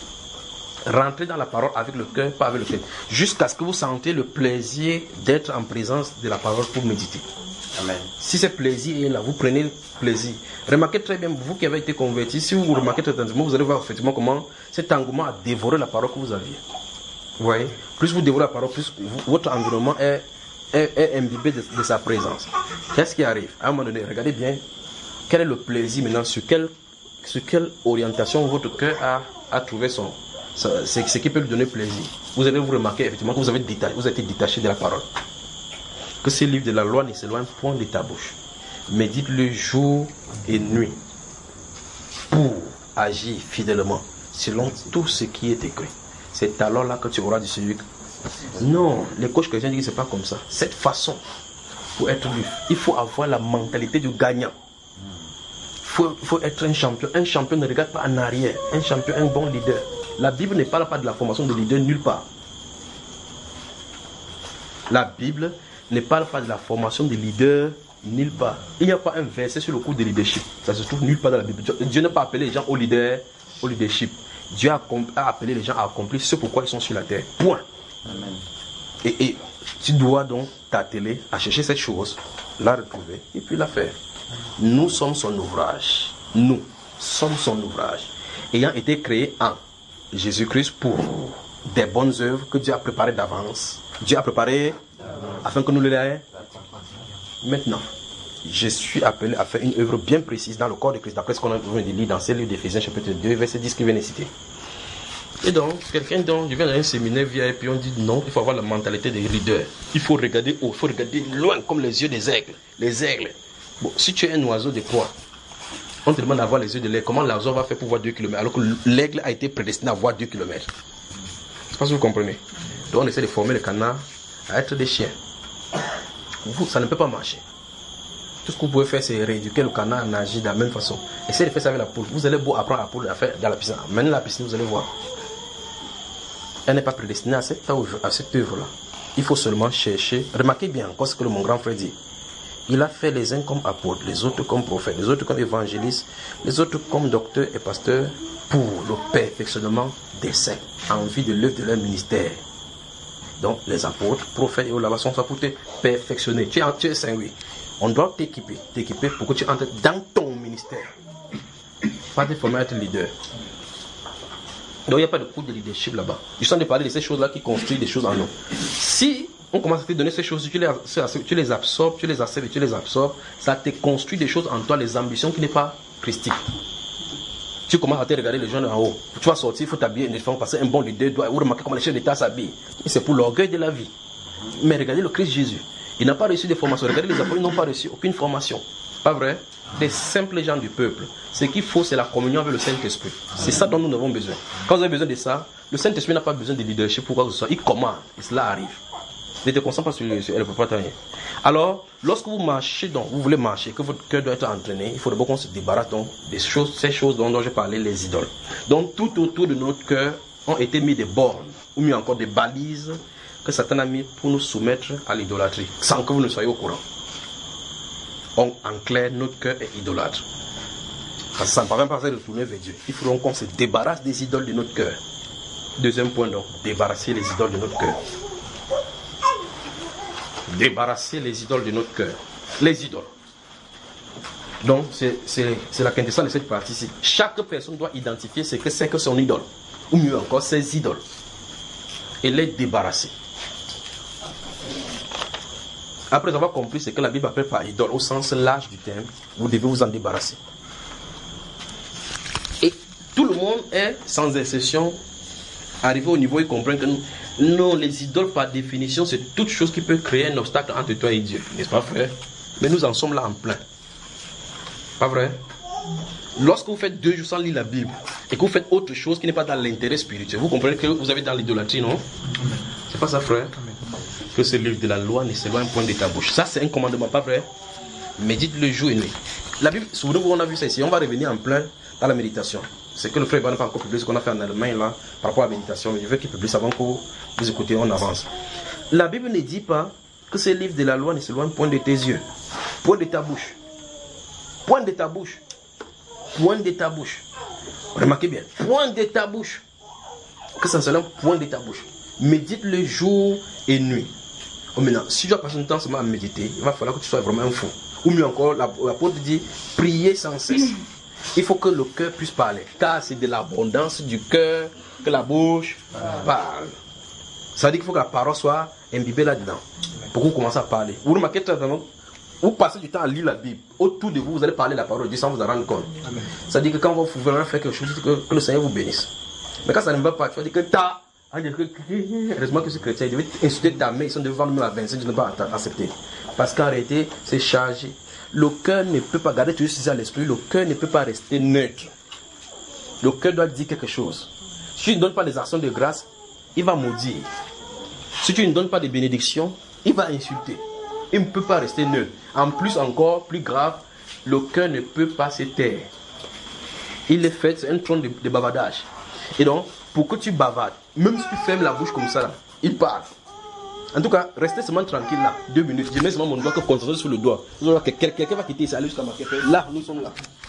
Rentrez dans la parole avec le cœur, pas avec le tête. Jusqu'à ce que vous sentez le plaisir d'être en présence de la parole pour méditer. Amen. Si ce plaisir est là, vous prenez le plaisir. Remarquez très bien, vous qui avez été convertis, si vous remarquez très attentivement, vous allez voir effectivement comment cet engouement a dévoré la parole que vous aviez. Vous voyez? Plus vous dévorez la parole, plus votre environnement est imbibé de sa présence. Qu'est-ce qui arrive? À un moment donné, regardez bien, quel est le plaisir maintenant, sur quelle orientation votre cœur a trouvé c'est ce qui peut lui donner plaisir. Vous allez vous remarquer effectivement que vous avez été détaché de la parole. Que ce livre de la loi ne s'éloigne point de ta bouche. Médite-le jour et nuit pour agir fidèlement selon tout ce qui est écrit. C'est alors là que tu auras du succès. Non, les coachs chrétiens disent que ce n'est pas comme ça. Cette façon, pour être libre, il faut avoir la mentalité du gagnant. Il faut être un champion. Un champion ne regarde pas en arrière. Un champion, un bon leader. La Bible ne parle pas de la formation de leader nulle part. La Bible ne parle pas de la formation de leader nulle part. Il n'y a pas un verset sur le cours de leadership. Ça se trouve nulle part dans la Bible. Dieu n'a pas appelé les gens au leadership. Dieu a appelé les gens à accomplir ce pourquoi ils sont sur la terre. Point. Amen. Et tu dois donc t'atteler à chercher cette chose, la retrouver et puis la faire. Nous sommes son ouvrage. Nous sommes son ouvrage. Ayant été créés en Jésus-Christ pour des bonnes œuvres que Dieu a préparées d'avance. Dieu a préparé afin que nous les ayons. Maintenant, je suis appelé à faire une œuvre bien précise dans le corps de Christ, d'après ce qu'on vient de lire dans ce livre d'Éphésiens chapitre 2, verset 10 qui vient de citer. Et donc, quelqu'un je viens dans un séminaire via et puis on dit non, il faut avoir la mentalité des leaders. Il faut regarder haut, il faut regarder loin comme les yeux des aigles. Les aigles. Bon, si tu es un oiseau de proie, on te demande d'avoir les yeux de l'aigle. Comment l'oiseau va faire pour voir 2 km alors que l'aigle a été prédestiné à voir 2 km? Je ne sais pas si vous comprenez. Donc on essaie de former les canards à être des chiens. Vous, ça ne peut pas marcher. Tout ce que vous pouvez faire, c'est rééduquer le canard à nager de la même façon. Essayez de faire ça avec la poule. Vous allez beau apprendre la poule à faire dans la piscine. Maintenant la piscine, vous allez voir. Elle n'est pas prédestinée à cette œuvre-là. Il faut seulement chercher. Remarquez bien encore ce que mon grand frère dit. Il a fait les uns comme apôtres, les autres comme prophètes, les autres comme évangélistes, les autres comme docteurs et pasteurs pour le perfectionnement des saints en vue de l'œuvre de leur ministère. Donc les apôtres, prophètes et là-bas sont pour te perfectionner. Tu es saint, oui. On doit t'équiper pour que tu entres dans ton ministère. Pas te former à être leader. Donc il n'y a pas de cours de leadership là-bas. Je sens de parler de ces choses-là qui construisent des choses en nous. Si on commence à te donner ces choses, tu les absorbes, tu les acceptes et tu les absorbes, ça te construit des choses en toi, les ambitions qui n'est pas christique. Tu commences à te regarder les gens en haut. Tu vas sortir, il faut t'habiller uniforme parce qu'un bon leader doit remarquer comment les chefs d'État s'habillent. Et c'est pour l'orgueil de la vie. Mais regardez le Christ Jésus. Il n'a pas reçu de formation. Regardez les apôtres, ils n'ont pas reçu aucune formation. Pas vrai? Des simples gens du peuple. Ce qu'il faut, c'est la communion avec le Saint-Esprit. C'est ça dont nous avons besoin. Quand vous avez besoin de ça, le Saint-Esprit n'a pas besoin de leadership pour quoi que ce soit. Il commande et cela arrive. Ne te concentre pas sur elle, peut pas t'en. Alors, lorsque vous marchez, donc, vous voulez marcher, que votre cœur doit être entraîné, il faut d'abord qu'on se débarrasse donc des choses, ces choses dont j'ai parlé, les idoles. Donc, tout autour de notre cœur ont été mis des bornes, ou mieux encore des balises que Satan a mis pour nous soumettre à l'idolâtrie, sans que vous ne soyez au courant. En clair, notre cœur est idolâtre. Parce que ça ne parvient pas à se retourner vers Dieu. Il faut donc qu'on se débarrasse des idoles de notre cœur. Deuxième point donc, débarrasser les idoles de notre cœur. Débarrasser les idoles de notre cœur. Les idoles. Donc, c'est la quintessence de cette partie-ci. Chaque personne doit identifier ce que c'est que son idole. Ou mieux encore, ses idoles. Et les débarrasser. Après avoir compris ce que la Bible appelle par idole, au sens large du terme, vous devez vous en débarrasser. Et tout le monde est, sans exception, arrivé au niveau où il comprend que non, les idoles par définition, c'est toute chose qui peut créer un obstacle entre toi et Dieu. N'est-ce pas, frère? Mais nous en sommes là en plein. Pas vrai? Lorsque vous faites 2 jours sans lire la Bible et que vous faites autre chose qui n'est pas dans l'intérêt spirituel, vous comprenez que vous avez dans l'idolâtrie, non? C'est pas ça, frère? Que ce livre de la loi ne s'éloigne point de ta bouche. Ça, c'est un commandement, pas vrai? Médite le jour et nuit. La Bible, souvenez-vous, on a vu ça ici. On va revenir en plein dans la méditation. C'est que le frère n'a pas encore publié ce qu'on a fait en Allemagne là, par rapport à la méditation. Je veux qu'il publie avant que vous écoutez, on avance. La Bible ne dit pas que ce livre de la loi ne s'éloigne point de tes yeux, point de ta bouche. Point de ta bouche. Point de ta bouche. Remarquez bien. Point de ta bouche. Que ça s'éloigne point de ta bouche. Médite le jour et nuit. Oh, maintenant, si tu dois passer un temps seulement à méditer, il va falloir que tu sois vraiment un fou. Ou mieux encore, l'apôtre dit, priez sans cesse. Il faut que le cœur puisse parler. Car c'est de l'abondance du cœur que la bouche parle. Ça veut dire qu'il faut que la parole soit imbibée là-dedans. Pour que vous commencez à parler. Vous remarquez, vous passez du temps à lire la Bible. Autour de vous, vous allez parler la parole de Dieu sans vous en rendre compte. Ça veut dire que quand vous pouvez faire quelque chose, que le Seigneur vous bénisse. Mais quand ça ne va pas, tu vas dire que ta. Heureusement que ce chrétien, il devait insulter ta mère, ils sont devant nous à 25, je ne vais pas accepter. Parce qu'en réalité, c'est chargé. Le cœur ne peut pas garder tout ça à l'esprit, le cœur ne peut pas rester neutre. Le cœur doit dire quelque chose. Si tu ne donnes pas des actions de grâce, il va maudire. Si tu ne donnes pas de bénédictions, il va insulter. Il ne peut pas rester neutre. En plus, encore plus grave, le cœur ne peut pas se taire. Il est fait, c'est un trône de bavardage. Et donc, pour que tu bavardes, même si tu fermes la bouche comme ça, là, il parle. En tout cas, restez seulement tranquille là, 2 minutes. Je mets seulement mon doigt que concentrer sur le doigt. Quelqu'un va quitter ici, aller jusqu'à ma café. Là, nous sommes là.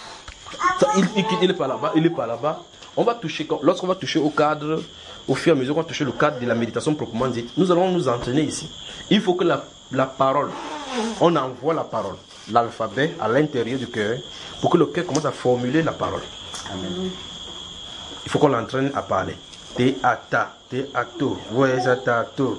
Ça, il n'est pas là-bas, il n'est pas là-bas. On va toucher, lorsqu'on va toucher au cadre, au fur et à mesure qu'on va toucher le cadre de la méditation proprement dite, nous allons nous entraîner ici. Il faut que la parole, on envoie la parole, l'alphabet à l'intérieur du cœur, pour que le cœur commence à formuler la parole. Amen. Il faut qu'on l'entraîne à parler. Te-ata, te-ato, ouais-za-ta-to.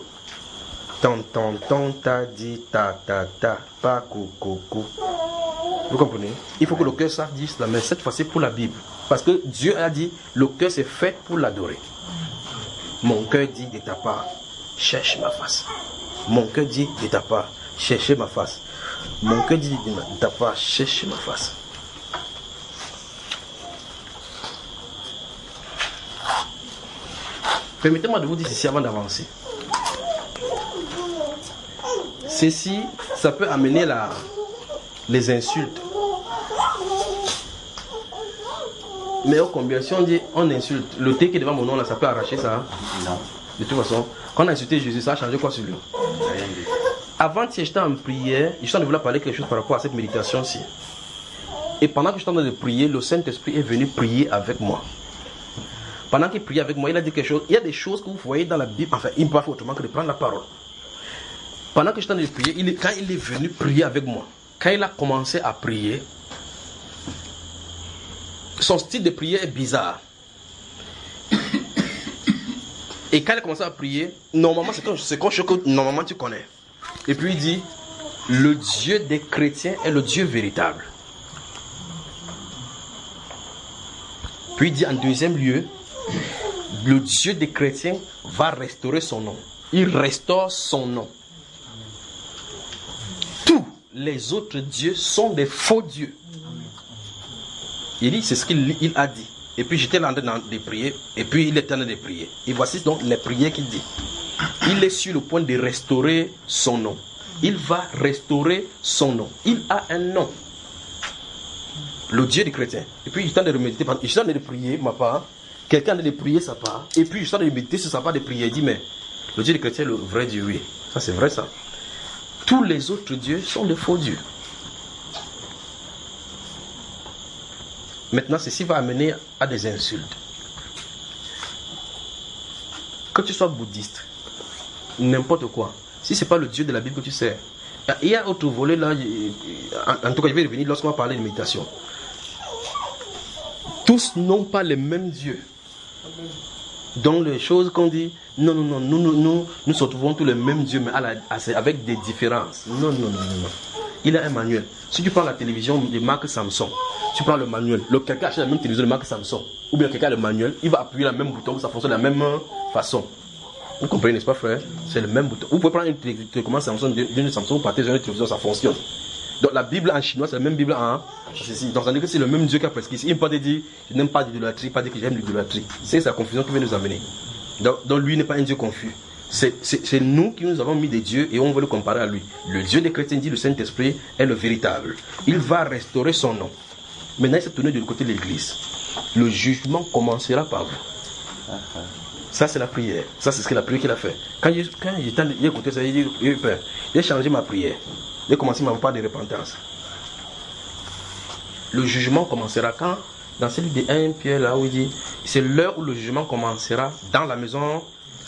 Ton, ta dit, ta, pa, coucou. Vous comprenez? Il faut que le cœur sache dire cela, mais cette fois-ci pour la Bible. Parce que Dieu a dit, le cœur c'est fait pour l'adorer. Mon cœur dit de ta part, cherche ma face. Mon cœur dit de ta part, cherchez ma face. Mon cœur dit de ta part, cherche ma face. Permettez-moi de vous dire ceci avant d'avancer. Ceci, ça peut amener les insultes. Mais au combien, si on dit on insulte, le T qui est devant mon nom là, ça peut arracher ça? Non. De toute façon, quand on a insulté Jésus, ça a changé quoi sur lui? Avant que j'étais en prière, je suis en train de vouloir parler quelque chose par rapport à cette méditation-ci. Et pendant que je suis en train de prier, le Saint-Esprit est venu prier avec moi. Pendant qu'il priait avec moi, il a dit quelque chose. Il y a des choses que vous voyez dans la Bible. Enfin, il ne peut pas faire autrement que de prendre la parole. Pendant que je suis en train de prier, quand il est venu prier avec moi, quand il a commencé à prier, son style de prière est bizarre. Et quand il a commencé à prier, normalement, c'est quelque chose que normalement tu connais. Et puis il dit, le Dieu des chrétiens est le Dieu véritable. Puis il dit en deuxième lieu, le Dieu des chrétiens va restaurer son nom. Il restaure son nom. Tous les autres dieux sont des faux dieux. Il dit, c'est ce qu'il a dit. Et puis j'étais en train de prier, et puis il était en train de prier. Et voici donc les prières qu'il dit. Il est sur le point de restaurer son nom. Il va restaurer son nom. Il a un nom. Le Dieu des chrétiens. Et puis je suis en train de méditer, je suis en train de prier ma part. Quelqu'un en train de prier sa part. Et puis je suis en train de méditer sur sa part de prière. Il dit, mais le Dieu des chrétiens est le vrai Dieu, oui. Ça c'est vrai ça. Tous les autres dieux sont des faux dieux. Maintenant, ceci va amener à des insultes. Que tu sois bouddhiste, n'importe quoi, si ce n'est pas le Dieu de la Bible que tu sais, il y a autre volet là, en tout cas je vais revenir lorsqu'on va parler de méditation. Tous n'ont pas les mêmes dieux. Donc les choses qu'on dit, non, nous se trouvons tous les mêmes dieux, mais avec des différences. Non. Il a un manuel. Si tu prends la télévision de marque Samsung, tu prends le manuel, quelqu'un achète la même télévision de marque Samsung, ou bien quelqu'un a le manuel, il va appuyer le même bouton, ça fonctionne de la même façon. Vous comprenez, n'est-ce pas, frère? C'est le même bouton. Vous pouvez prendre une télécommande Samsung, d'une Samsung, vous partez sur une télévision, ça fonctionne. Donc la Bible en chinois, c'est la même Bible en ceci. Donc ça veut dire que c'est le même Dieu qui a prescrit. Il ne peut pas dire, je n'aime pas l'idolâtrie, pas dire que j'aime l'idolâtrie. C'est sa confusion qui veut nous amener. Donc lui n'est pas un Dieu confus. C'est nous qui nous avons mis des dieux et on veut le comparer à lui. Le Dieu des chrétiens dit le Saint-Esprit est le véritable. Il va restaurer son nom. Maintenant il s'est tourné du côté de l'église. Le jugement commencera par vous. Ça c'est la prière. Ça c'est ce que la prière qu'il a fait. Quand j'ai écouté ça, il a eu peur. Il a changé ma prière. Il a commencé ma part de repentance. Le jugement commencera quand? Dans celui de 1 Pierre là où il dit, c'est l'heure où le jugement commencera dans la maison.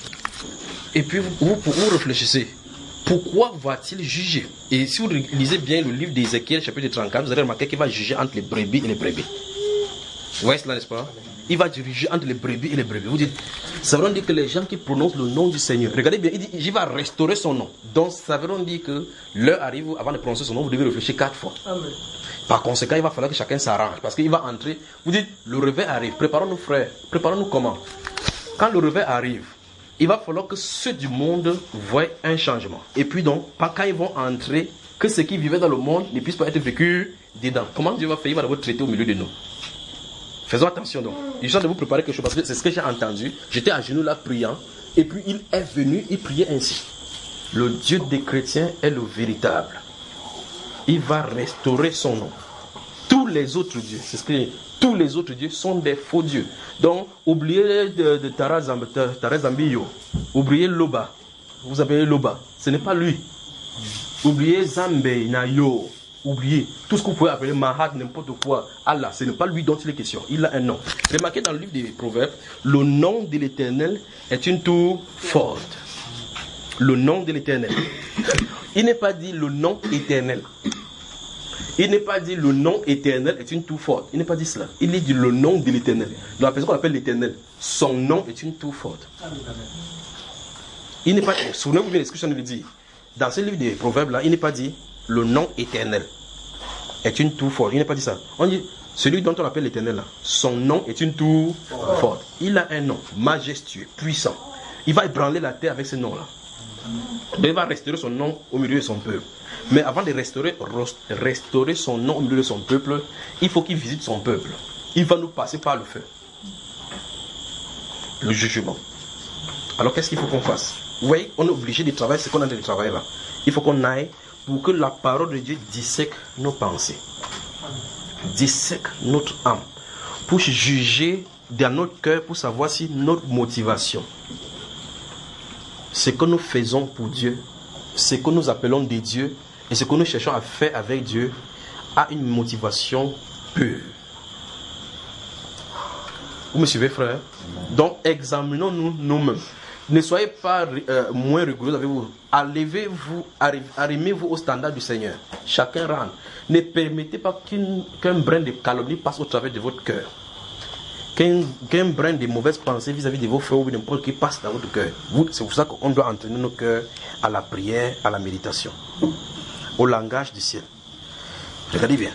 Et puis vous réfléchissez. Pourquoi va-t-il juger? Et si vous lisez bien le livre d'Ézéchiel, chapitre 34, vous allez remarquer qu'il va juger entre les brebis et les brebis. Vous voyez cela, n'est-ce pas? Il va juger entre les brebis et les brebis. Vous dites, ça veut dire que les gens qui prononcent le nom du Seigneur, regardez bien, il dit, il va restaurer son nom. Donc ça veut dire que l'heure arrive, avant de prononcer son nom, vous devez réfléchir 4 fois. Amen. Par conséquent, il va falloir que chacun s'arrange. Parce qu'il va entrer. Vous dites, le réveil arrive. Préparons-nous, frères. Préparons-nous comment? Quand le réveil arrive, il va falloir que ceux du monde voient un changement. Et puis donc, quand ils vont entrer, que ceux qui vivaient dans le monde ne puissent pas être vécus dedans. Comment Dieu va faire? Il va d'abord traiter au milieu de nous. Faisons attention donc. Je suis en train de vous préparer quelque chose parce que c'est ce que j'ai entendu. J'étais à genoux là priant. Et puis il est venu, il priait ainsi. Le Dieu des chrétiens est le véritable. Il va restaurer son nom. Tous les autres dieux, c'est ce que tous les autres dieux sont des faux dieux. Donc, oubliez de Tarazambiyo, oubliez Loba. Vous appelez Loba, ce n'est pas lui. Oubliez Zambe, Nayo, oubliez tout ce que vous pouvez appeler Mahat, n'importe quoi. Allah, ce n'est pas lui dont il est question. Il a un nom. Remarquez dans le livre des Proverbes, le nom de l'Éternel est une tour forte. Le nom de l'Éternel. Il n'est pas dit le nom éternel. Il n'est pas dit le nom éternel est une tour forte. Il n'est pas dit cela. Il est dit le nom de l'Éternel. Donc la personne qu'on appelle l'Éternel, son nom est une tour forte. Il n'est pas. Souvenez-vous bien de ce que je viens de dire. Dans ce livre des Proverbes là, il n'est pas dit le nom éternel est une tour forte. Il n'est pas dit ça. On dit celui dont on appelle l'Éternel là, son nom est une tour forte. Il a un nom majestueux, puissant. Il va ébranler la terre avec ce nom là. Il va restaurer son nom au milieu de son peuple. Mais avant de restaurer son nom au milieu de son peuple, il faut qu'il visite son peuple. Il va nous passer par le feu. Le jugement. Alors qu'est-ce qu'il faut qu'on fasse? Vous voyez, on est obligé de travailler ce qu'on a de travailler là. Il faut qu'on aille pour que la parole de Dieu dissèque nos pensées. Dissèque notre âme. Pour juger dans notre cœur, pour savoir si notre motivation, ce que nous faisons pour Dieu, ce que nous appelons des dieux et ce que nous cherchons à faire avec Dieu a une motivation pure. Vous me suivez, frère? Donc, examinons-nous nous-mêmes. Ne soyez pas moins rigoureux avec vous. Arrimez-vous au standard du Seigneur. Chacun rentre. Ne permettez pas qu'un brin de calomnie passe au travers de votre cœur. Qu'un brin de mauvaises pensées vis-à-vis de vos frères ou n'importe qui passe dans votre cœur. C'est pour ça qu'on doit entraîner nos cœurs à la prière, à la méditation, au langage du ciel. Regardez bien.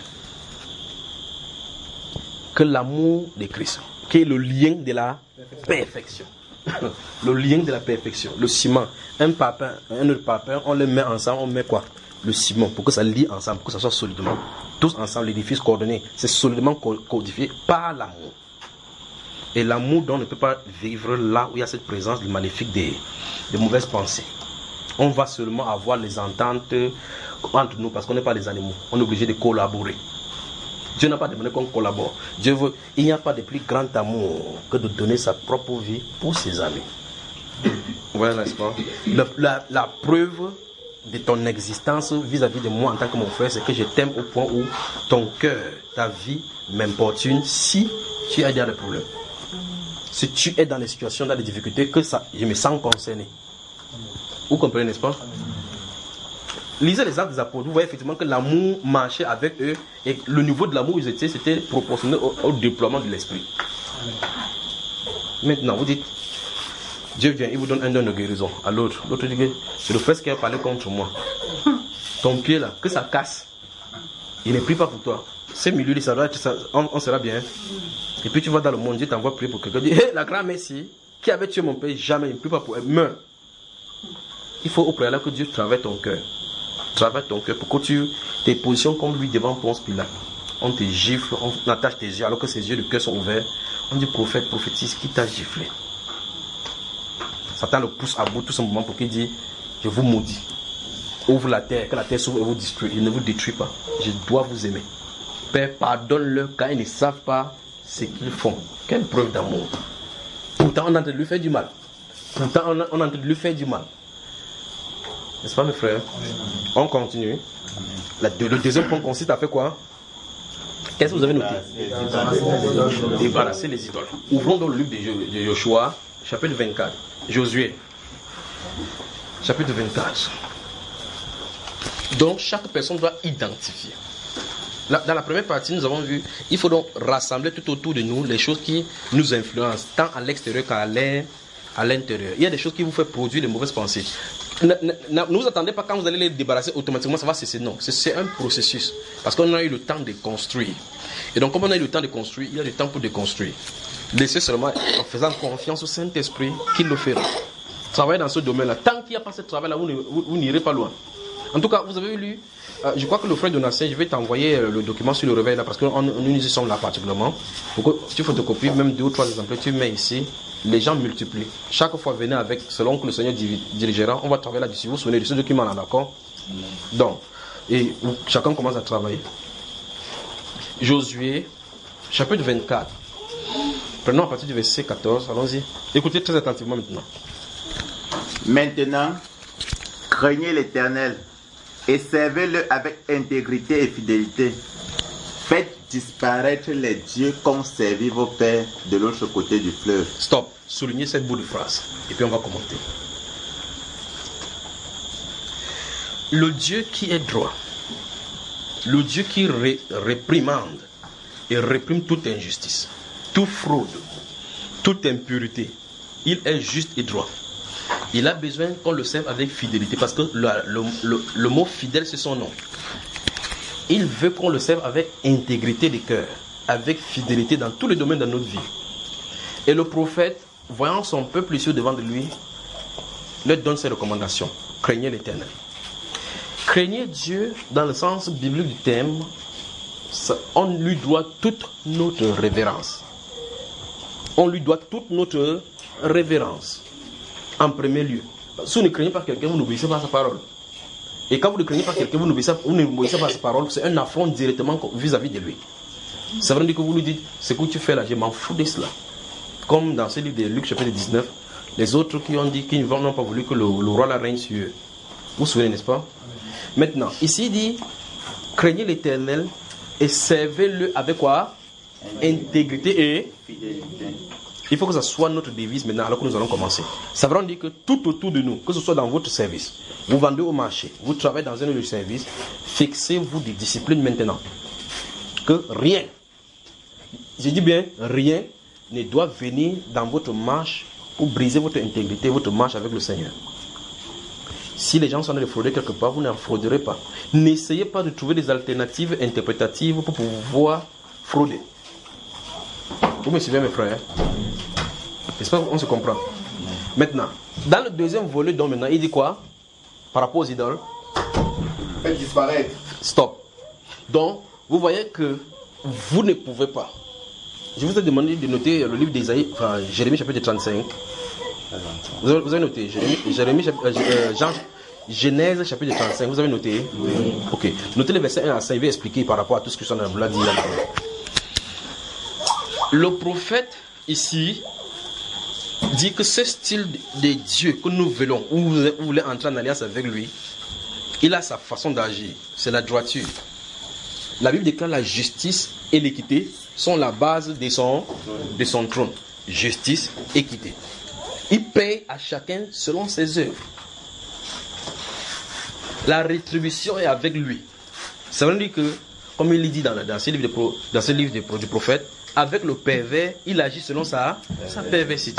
Que l'amour de Christ, qui est le lien de la perfection. Le lien de la perfection. Le ciment, un autre papin, on les met ensemble, on met quoi? le ciment, pour que ça lie ensemble, pour que ça soit solidement. Tous ensemble, l'édifice coordonné, c'est solidement codifié par l'amour. Et l'amour dont on ne peut pas vivre là où il y a cette présence maléfique des mauvaises pensées. On va seulement avoir les ententes entre nous parce qu'on n'est pas des animaux. On est obligé de collaborer. Dieu n'a pas demandé qu'on collabore. Dieu veut, il n'y a pas de plus grand amour que de donner sa propre vie pour ses amis. Voilà, n'est-ce pas? La preuve de ton existence vis-à-vis de moi en tant que mon frère, c'est que je t'aime au point où ton cœur, ta vie m'importune si tu es dans des problèmes. Si tu es dans des situations, dans des difficultés, que ça, je me sens concerné. Vous comprenez, n'est-ce pas? Lisez les actes des apôtres, vous voyez effectivement que l'amour marchait avec eux et le niveau de l'amour où ils étaient, c'était proportionnel au déploiement de l'esprit. Maintenant, vous dites, Dieu vient, il vous donne un don de guérison à l'autre. L'autre dit que c'est le frère qui a parlé contre moi. Ton pied là, que ça casse. Il ne prie pas pour toi. C'est milieu, ça doit être, on sera bien. Et puis tu vas dans le monde, Dieu t'envoie prier pour quelqu'un. Dit, hey, la grand-mère ici, qui avait tué mon père, jamais, il ne prie pas pour elle, meurt. Il faut au préalable que Dieu travaille ton cœur. Travaille ton cœur pour que tu tes positions comme lui devant Ponce Pilate. On te gifle, on attache tes yeux alors que ses yeux de cœur sont ouverts. On dit prophète, prophétise, qui t'a giflé? Satan le pousse à bout tout simplement pour qu'il dise je vous maudis. Ouvre la terre, que la terre s'ouvre et vous détruit. Il ne vous détruit pas. Je dois vous aimer. Père, pardonne-leur car ils ne savent pas ce qu'ils font. Quelle preuve d'amour. Pourtant, on est en train de lui faire du mal. Pourtant, on est en train de lui faire du mal. N'est-ce pas, mes frères? On continue. Le deuxième point consiste à faire quoi? Qu'est-ce que vous avez noté? Débarrasser les idoles. Ouvrons donc le livre de Joshua, chapitre 24. Josué, chapitre 24. Donc, chaque personne doit identifier. Dans la première partie, nous avons vu, il faut donc rassembler tout autour de nous les choses qui nous influencent, tant à l'extérieur qu'à l'intérieur. Il y a des choses qui vous font produire de mauvaises pensées. Ne vous attendez pas quand vous allez les débarrasser automatiquement, ça va cesser. Non, c'est un processus. Parce qu'on a eu le temps de construire. Et donc, comme on a eu le temps de construire, il y a du temps pour déconstruire. Laissez seulement en faisant confiance au Saint-Esprit qu'il le fera. Travaillez dans ce domaine-là. Tant qu'il n'y a pas ce travail-là, vous n'irez pas loin. En tout cas, vous avez lu, je crois que le frère Donatien, je vais t'envoyer le document sur le réveil là, parce que nous y sommes là particulièrement. Pour que si tu photocopies même 2 ou 3 exemplaires, tu mets ici, les gens multiplient. Chaque fois, venez avec, selon que le Seigneur dirigera, on va travailler là-dessus. Vous vous souvenez de ce document-là, d'accord? Donc, et chacun commence à travailler. Josué, chapitre 24. Prenons à partir du verset 14, allons-y. Écoutez très attentivement maintenant. Maintenant, craignez l'Éternel et servez-le avec intégrité et fidélité. Faites disparaître les dieux qu'ont servi vos pères de l'autre côté du fleuve. Stop. Soulignez cette bout de phrase. Et puis on va commenter. Le Dieu qui est droit, le Dieu qui réprimande et réprime toute injustice, toute fraude, toute impureté, il est juste et droit. Il a besoin qu'on le serve avec fidélité parce que le mot fidèle c'est son nom. Il veut qu'on le serve avec intégrité de cœur, avec fidélité dans tous les domaines de notre vie. Et le prophète, voyant son peuple ici devant de lui, leur donne ses recommandations. Craignez l'Éternel. Craignez Dieu dans le sens biblique du terme, on lui doit toute notre révérence. On lui doit toute notre révérence. En premier lieu. Si vous ne craignez pas quelqu'un, vous n'obéissez pas à sa parole. Et quand vous ne craignez pas quelqu'un, vous n'obéissez pas à sa parole, c'est un affront directement vis-à-vis de lui. Ça veut dire que vous lui dites, ce que tu fais là, je m'en fous de cela. Comme dans ce livre de Luc chapitre 19, les autres qui ont dit qu'ils n'ont pas voulu que le roi la règne sur eux. Vous vous souvenez, n'est-ce pas? Maintenant, ici il dit, craignez l'Éternel et servez-le avec quoi? Intégrité et fidélité. Il faut que ça soit notre devise maintenant alors que nous allons commencer. Ça veut dire que tout autour de nous, que ce soit dans votre service, vous vendez au marché, vous travaillez dans un lieu de service, fixez-vous des disciplines maintenant. Que rien, je dis bien rien, ne doit venir dans votre marche pour briser votre intégrité, votre marche avec le Seigneur. Si les gens sont en train de frauder quelque part, vous n'en frauderez pas. N'essayez pas de trouver des alternatives interprétatives pour pouvoir frauder. Vous me suivez mes frères? J'espère qu'on se comprend. Maintenant, dans le deuxième volet, donc maintenant, il dit quoi? Par rapport aux idoles. Faites disparaître. Stop. Donc, vous voyez que vous ne pouvez pas. Je vous ai demandé de noter le livre d'Ésaïe, enfin, Jérémie chapitre 35. Vous avez noté Genèse chapitre 35, vous avez noté? Oui. Ok. Notez les versets 1 à 5, il va expliquer par rapport à tout ce que ça nous l'a dit là. Le prophète ici dit que ce style de Dieu que nous voulons, où vous voulez entrer en alliance avec lui, il a sa façon d'agir, c'est la droiture. La Bible déclare la justice et l'équité sont la base de son trône. Justice, équité. Il paye à chacun selon ses œuvres. La rétribution est avec lui. Ça veut dire que, comme il dit dans ce livre du prophète, avec le pervers, il agit selon sa perversité.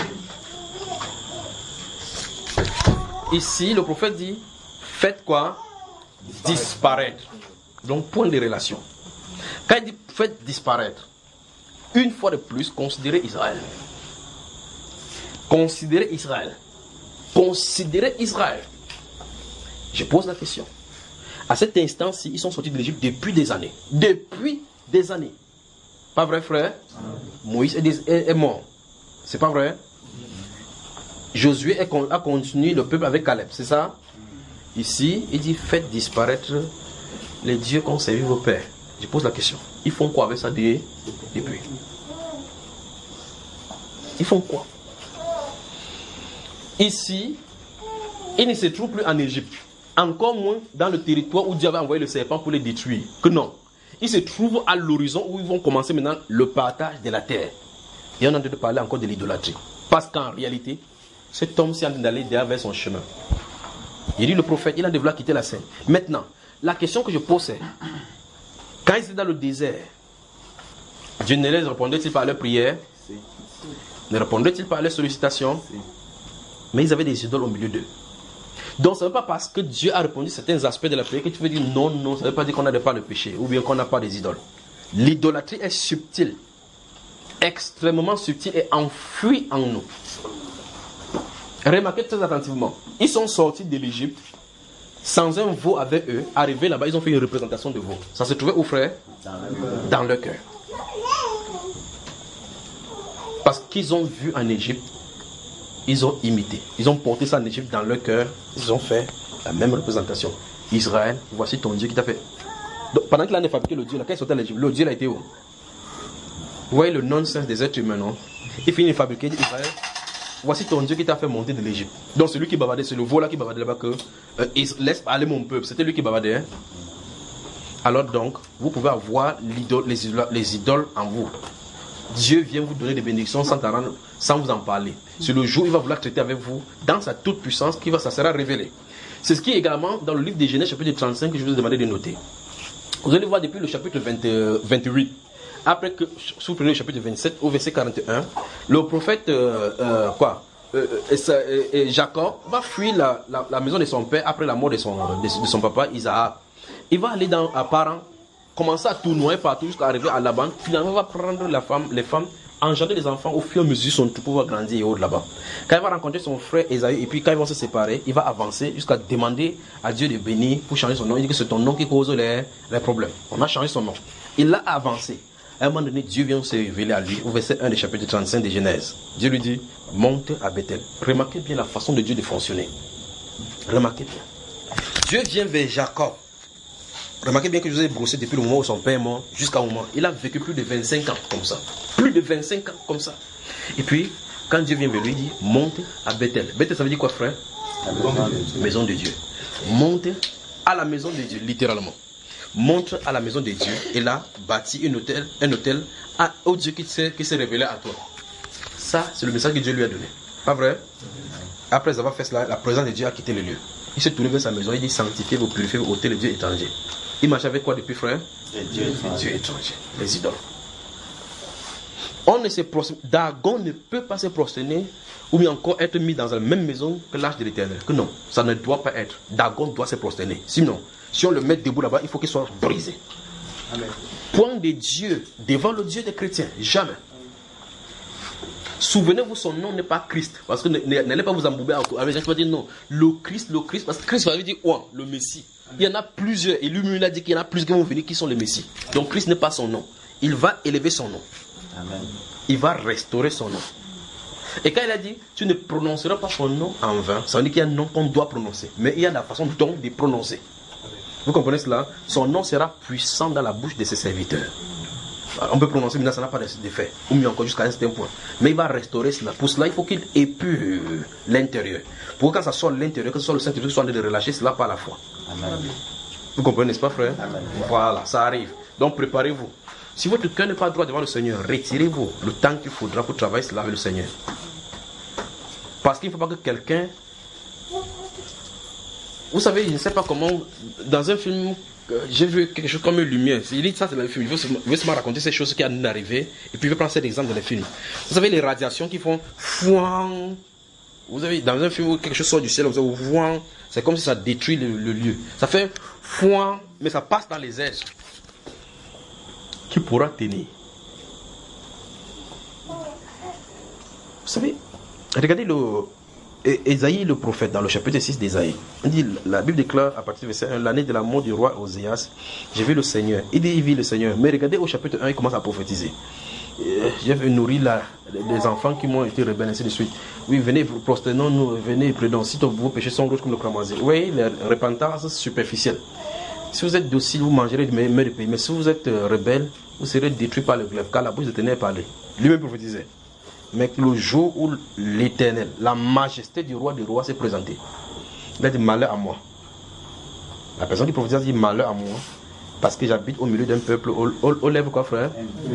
Ici, le prophète dit, faites quoi? Disparaître. Donc, point de relation. Quand il dit faites disparaître, une fois de plus, considérez Israël. Considérez Israël. Considérez Israël. Je pose la question. À cet instant-ci, ils sont sortis de l'Égypte depuis des années. Depuis des années. Pas vrai, frère? Moïse est mort. C'est pas vrai? Josué a continué le peuple avec Caleb, c'est ça? Ici, il dit faites disparaître les dieux qu'ont servi vos pères. Je pose la question. Ils font quoi avec ça depuis? Ils font quoi? Ici, ils ne se trouvent plus en Égypte. Encore moins dans le territoire où Dieu avait envoyé le serpent pour les détruire. Que non. Ils se trouvent à l'horizon où ils vont commencer maintenant le partage de la terre. Et on est en train de parler encore de l'idolâtrie. Parce qu'en réalité, cet homme s'est en train d'aller vers son chemin. Il dit le prophète, il a devoir quitter la scène. Maintenant, la question que je pose c'est, quand ils étaient dans le désert, Dieu ne les répondait-il pas à leurs prières? Ne répondait-il pas à leurs sollicitations? Mais ils avaient des idoles au milieu d'eux. Donc, ce n'est pas parce que Dieu a répondu à certains aspects de la prière que tu veux dire non, ça ne veut pas dire qu'on n'a pas le péché ou bien qu'on n'a pas des idoles. L'idolâtrie est subtile, extrêmement subtile et enfouie en nous. Remarquez très attentivement, ils sont sortis de l'Égypte sans un veau avec eux. Arrivés là-bas, ils ont fait une représentation de veau. Ça se trouvait où, frère? Dans leur cœur. Parce qu'ils ont vu en Égypte, ils ont imité. Ils ont porté ça en Égypte dans leur cœur. Ils ont fait la même représentation. Israël, voici ton Dieu qui t'a fait. Donc, pendant qu'il a fabriqué le Dieu, là, quand il sortait de l'Égypte, le Dieu là était où? Vous voyez le non-sens des êtres humains, non? Il finit de fabriquer Israël. Voici ton Dieu qui t'a fait monter de l'Égypte. Donc celui qui bavardait, c'est le veau là qui bavardait là-bas que laisse aller mon peuple. C'était lui qui bavardait. Hein? Alors donc, vous pouvez avoir les idoles en vous. Dieu vient vous donner des bénédictions sans vous en parler. C'est le jour où il va vouloir traiter avec vous dans sa toute puissance ça sera révélé. C'est ce qui est également dans le livre de Genèse chapitre 35 que je vous ai demandé de noter. Vous allez voir depuis le chapitre 28. Après que, si vous prenez le chapitre 27 au verset 41, le prophète Jacob va fuir la maison de son père après la mort de son papa Isaac. Il va aller à Paran, commencer à tournoyer partout jusqu'à arriver à Laban. Finalement, il va prendre les femmes, engendrer les enfants au fur et à mesure son troupeau va grandir et haut de là-bas. Quand il va rencontrer son frère Esaü et puis quand ils vont se séparer, il va avancer jusqu'à demander à Dieu de bénir pour changer son nom. Il dit que c'est ton nom qui cause les problèmes. On a changé son nom. Il a avancé. À un moment donné, Dieu vient se révéler à lui au verset 1 du chapitre 35 de Genèse. Dieu lui dit, monte à Bethel. Remarquez bien la façon de Dieu de fonctionner. Remarquez bien. Dieu vient vers Jacob. Remarquez bien que je vous ai brossé depuis le moment où son père est mort jusqu'à un moment. Il a vécu plus de 25 ans comme ça. Plus de 25 ans comme ça. Et puis, quand Dieu vient vers lui, il dit, monte à Bethel. Bethel, ça veut dire quoi, frère? Maison de Dieu. Monte à la maison de Dieu, littéralement. Montre à la maison de Dieu et là, bâtit un hôtel au Dieu qui s'est révélé à toi. Ça, c'est le message que Dieu lui a donné. Pas vrai? Après avoir fait cela, la présence de Dieu a quitté le lieu. Il s'est tourné vers sa maison, il dit sanctifiez, vous purifiez, vous ôtez les dieux étrangers. Il marche avec quoi depuis, frère? Les dieux étrangers, les idoles. Dagon ne peut pas se prosterner ou bien encore être mis dans la même maison que l'arche de l'Éternel. Que non, ça ne doit pas être. Dagon doit se prosterner. Sinon, si on le met debout là-bas, il faut qu'il soit brisé. Amen. Point de Dieu devant le Dieu des chrétiens, jamais. Souvenez-vous, son nom n'est pas Christ. Parce que n'allez pas vous embouber avec les gens qui vont dire non. Le Christ, parce que Christ va dire oh, le Messie. Il y en a plusieurs. Et lui-même a dit qu'il y en a plusieurs qui vont venir qui sont les Messies. Donc Christ n'est pas son nom. Il va élever son nom. Amen. Il va restaurer son nom. Et quand il a dit, tu ne prononceras pas son nom en vain, ça veut dire qu'il y a un nom qu'on doit prononcer. Mais il y a la façon donc de prononcer. Vous comprenez cela? Son nom sera puissant dans la bouche de ses serviteurs. Alors, on peut prononcer, mais ça n'a pas d'effet. Ou mieux encore jusqu'à un certain point. Mais il va restaurer cela. Pour cela, il faut qu'il épure l'intérieur. Pour que quand ça sort de l'intérieur, que ce soit le Saint-Esprit qui soit en train de relâcher cela par la foi. Amen. Vous comprenez, n'est-ce pas, frère? Amen. Voilà, ça arrive. Donc préparez-vous. Si votre cœur n'est pas droit devant le Seigneur, retirez-vous le temps qu'il faudra pour travailler cela avec le Seigneur. Parce qu'il ne faut pas que quelqu'un... Vous savez, je ne sais pas comment... Dans un film, j'ai vu quelque chose comme une lumière. Il dit ça, c'est le film. Il veut seulement raconter ces choses qui sont arrivées. Et puis il veut prendre cet exemple dans les films. Vous savez, les radiations qui font... Fouang. Vous avez dans un film où quelque chose sort du ciel, vous savez, c'est comme si ça détruit le lieu. Ça fait fouang, mais ça passe dans les airs. Qui pourra tenir? Vous savez, regardez Ésaïe le prophète dans le chapitre 6 d'Ésaïe. Il dit, la Bible déclare à partir du verset 1, l'année de la mort du roi Oséas, j'ai vu le Seigneur. Il dit, il vit le Seigneur. Mais regardez au chapitre 1, il commence à prophétiser. J'ai nourri les enfants qui m'ont été rebelles, ainsi de suite. Oui, venez, prosternons-nous, venez, prudents. Si vos péchés sont rouges comme le cramoisi. Vous voyez, la repentance superficielle. Si vous êtes docile, vous mangerez de mes pays. Mais si vous êtes rebelle, vous serez détruit par le glaive, car la bouche de l'Éternel parlait. Lui-même prophétisait. Mais le jour où l'Éternel, la majesté du roi des rois s'est présentée, il a dit malheur à moi. La personne qui prophétise dit malheur à moi, parce que j'habite au milieu d'un peuple. Aux lèvres quoi, frère?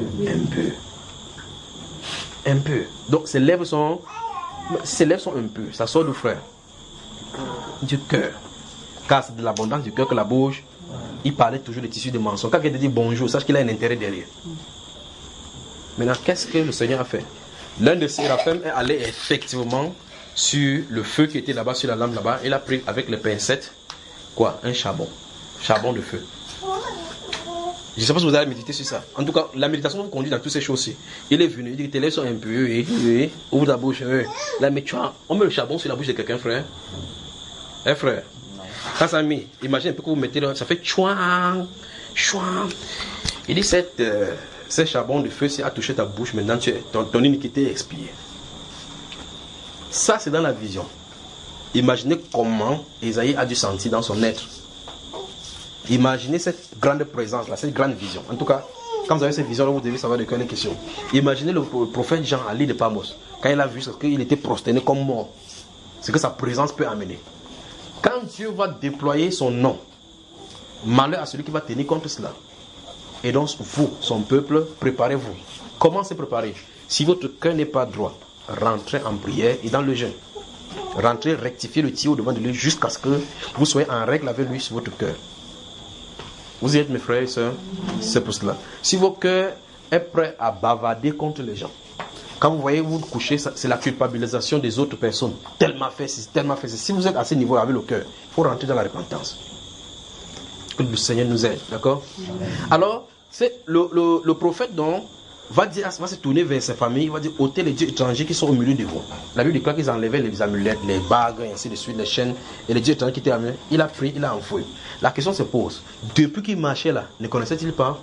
Un peu. Donc ses lèvres sont un peu. Ça sort du frère. Du cœur. Car c'est de l'abondance du cœur que la bouche. Il parlait toujours des tissus de mensonges. Quand quelqu'un te dit bonjour, sache qu'il a un intérêt derrière. Maintenant, qu'est-ce que le Seigneur a fait? L'un de ses séraphins est allé effectivement sur le feu qui était là-bas, sur la lampe là-bas. Il a pris avec les pincettes, quoi? Un charbon. Charbon de feu. Je ne sais pas si vous allez méditer sur ça. En tout cas, la méditation vous conduit dans toutes ces choses-ci. Il est venu, il dit tes lèvres sont impures, ouvre ta bouche. Là, mais tu vois, on met le charbon sur la bouche de quelqu'un, frère. Eh, frère? Quand ça met, imagine un peu que vous mettez là, ça fait chouang, chouang. Il dit ce charbon de feu, si a touché ta bouche, maintenant ton iniquité est expiée. Ça, c'est dans la vision. Imaginez comment Ésaïe a dû sentir dans son être. Imaginez cette grande présence là, cette grande vision. En tout cas, quand vous avez cette vision là, vous devez savoir de quelle question. Imaginez le prophète Jean à l'île de Patmos. Quand il a vu ce qu'il était prosterné comme mort, ce que sa présence peut amener. Quand Dieu va déployer son nom, malheur à celui qui va tenir contre cela. Et donc vous, son peuple, préparez-vous. Comment se préparer? Si votre cœur n'est pas droit, rentrez en prière et dans le jeûne. Rentrez, rectifiez le tir au devant de lui jusqu'à ce que vous soyez en règle avec lui sur votre cœur. Vous y êtes, mes frères et sœurs? C'est pour cela. Si votre cœur est prêt à bavarder contre les gens, quand vous voyez vous coucher, c'est la culpabilisation des autres personnes. Tellement fait ceci, tellement fait ceci. Si vous êtes à ce niveau avec le cœur, il faut rentrer dans la repentance. Que le Seigneur nous aide, d'accord? Alors, c'est le prophète donc va se tourner vers sa famille, il va dire ôtez les dieux étrangers qui sont au milieu de vous. La Bible déclare qu'ils enlevaient les amulettes, les bagues, et ainsi de suite, les chaînes, et les dieux étrangers qui étaient amenés. Il a pris, il a enfoui. La question se pose, depuis qu'il marchait là, ne connaissait-il pas?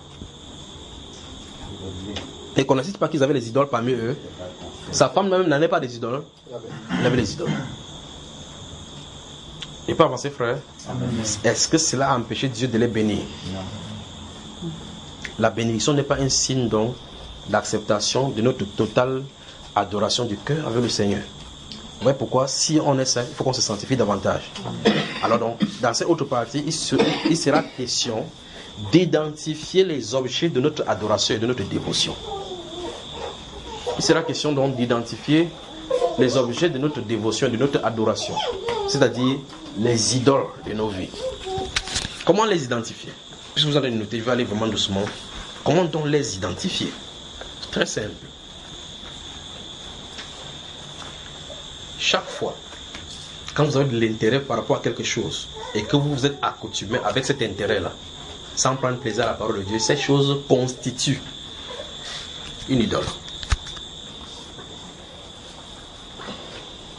Ne connaissait-il pas qu'ils avaient les idoles parmi eux? Sa femme même n'avait pas des idoles. Il avait des idoles. Et pas avancer, frère. Est-ce que cela a empêché Dieu de les bénir? Non. La bénédiction n'est pas un signe donc d'acceptation de notre totale adoration du cœur avec le Seigneur. Vous voyez pourquoi, si on est saint, il faut qu'on se sanctifie davantage. Alors donc, dans cette autre partie, il sera question d'identifier les objets de notre adoration et de notre dévotion. Il sera question donc d'identifier les objets de notre dévotion et de notre adoration. C'est-à-dire les idoles de nos vies. Comment les identifier? Puisque vous allez noter, je vais aller vraiment doucement. Comment donc les identifier? C'est très simple. Chaque fois, quand vous avez de l'intérêt par rapport à quelque chose et que vous vous êtes accoutumé avec cet intérêt-là, sans prendre plaisir à la parole de Dieu, cette chose constitue une idole.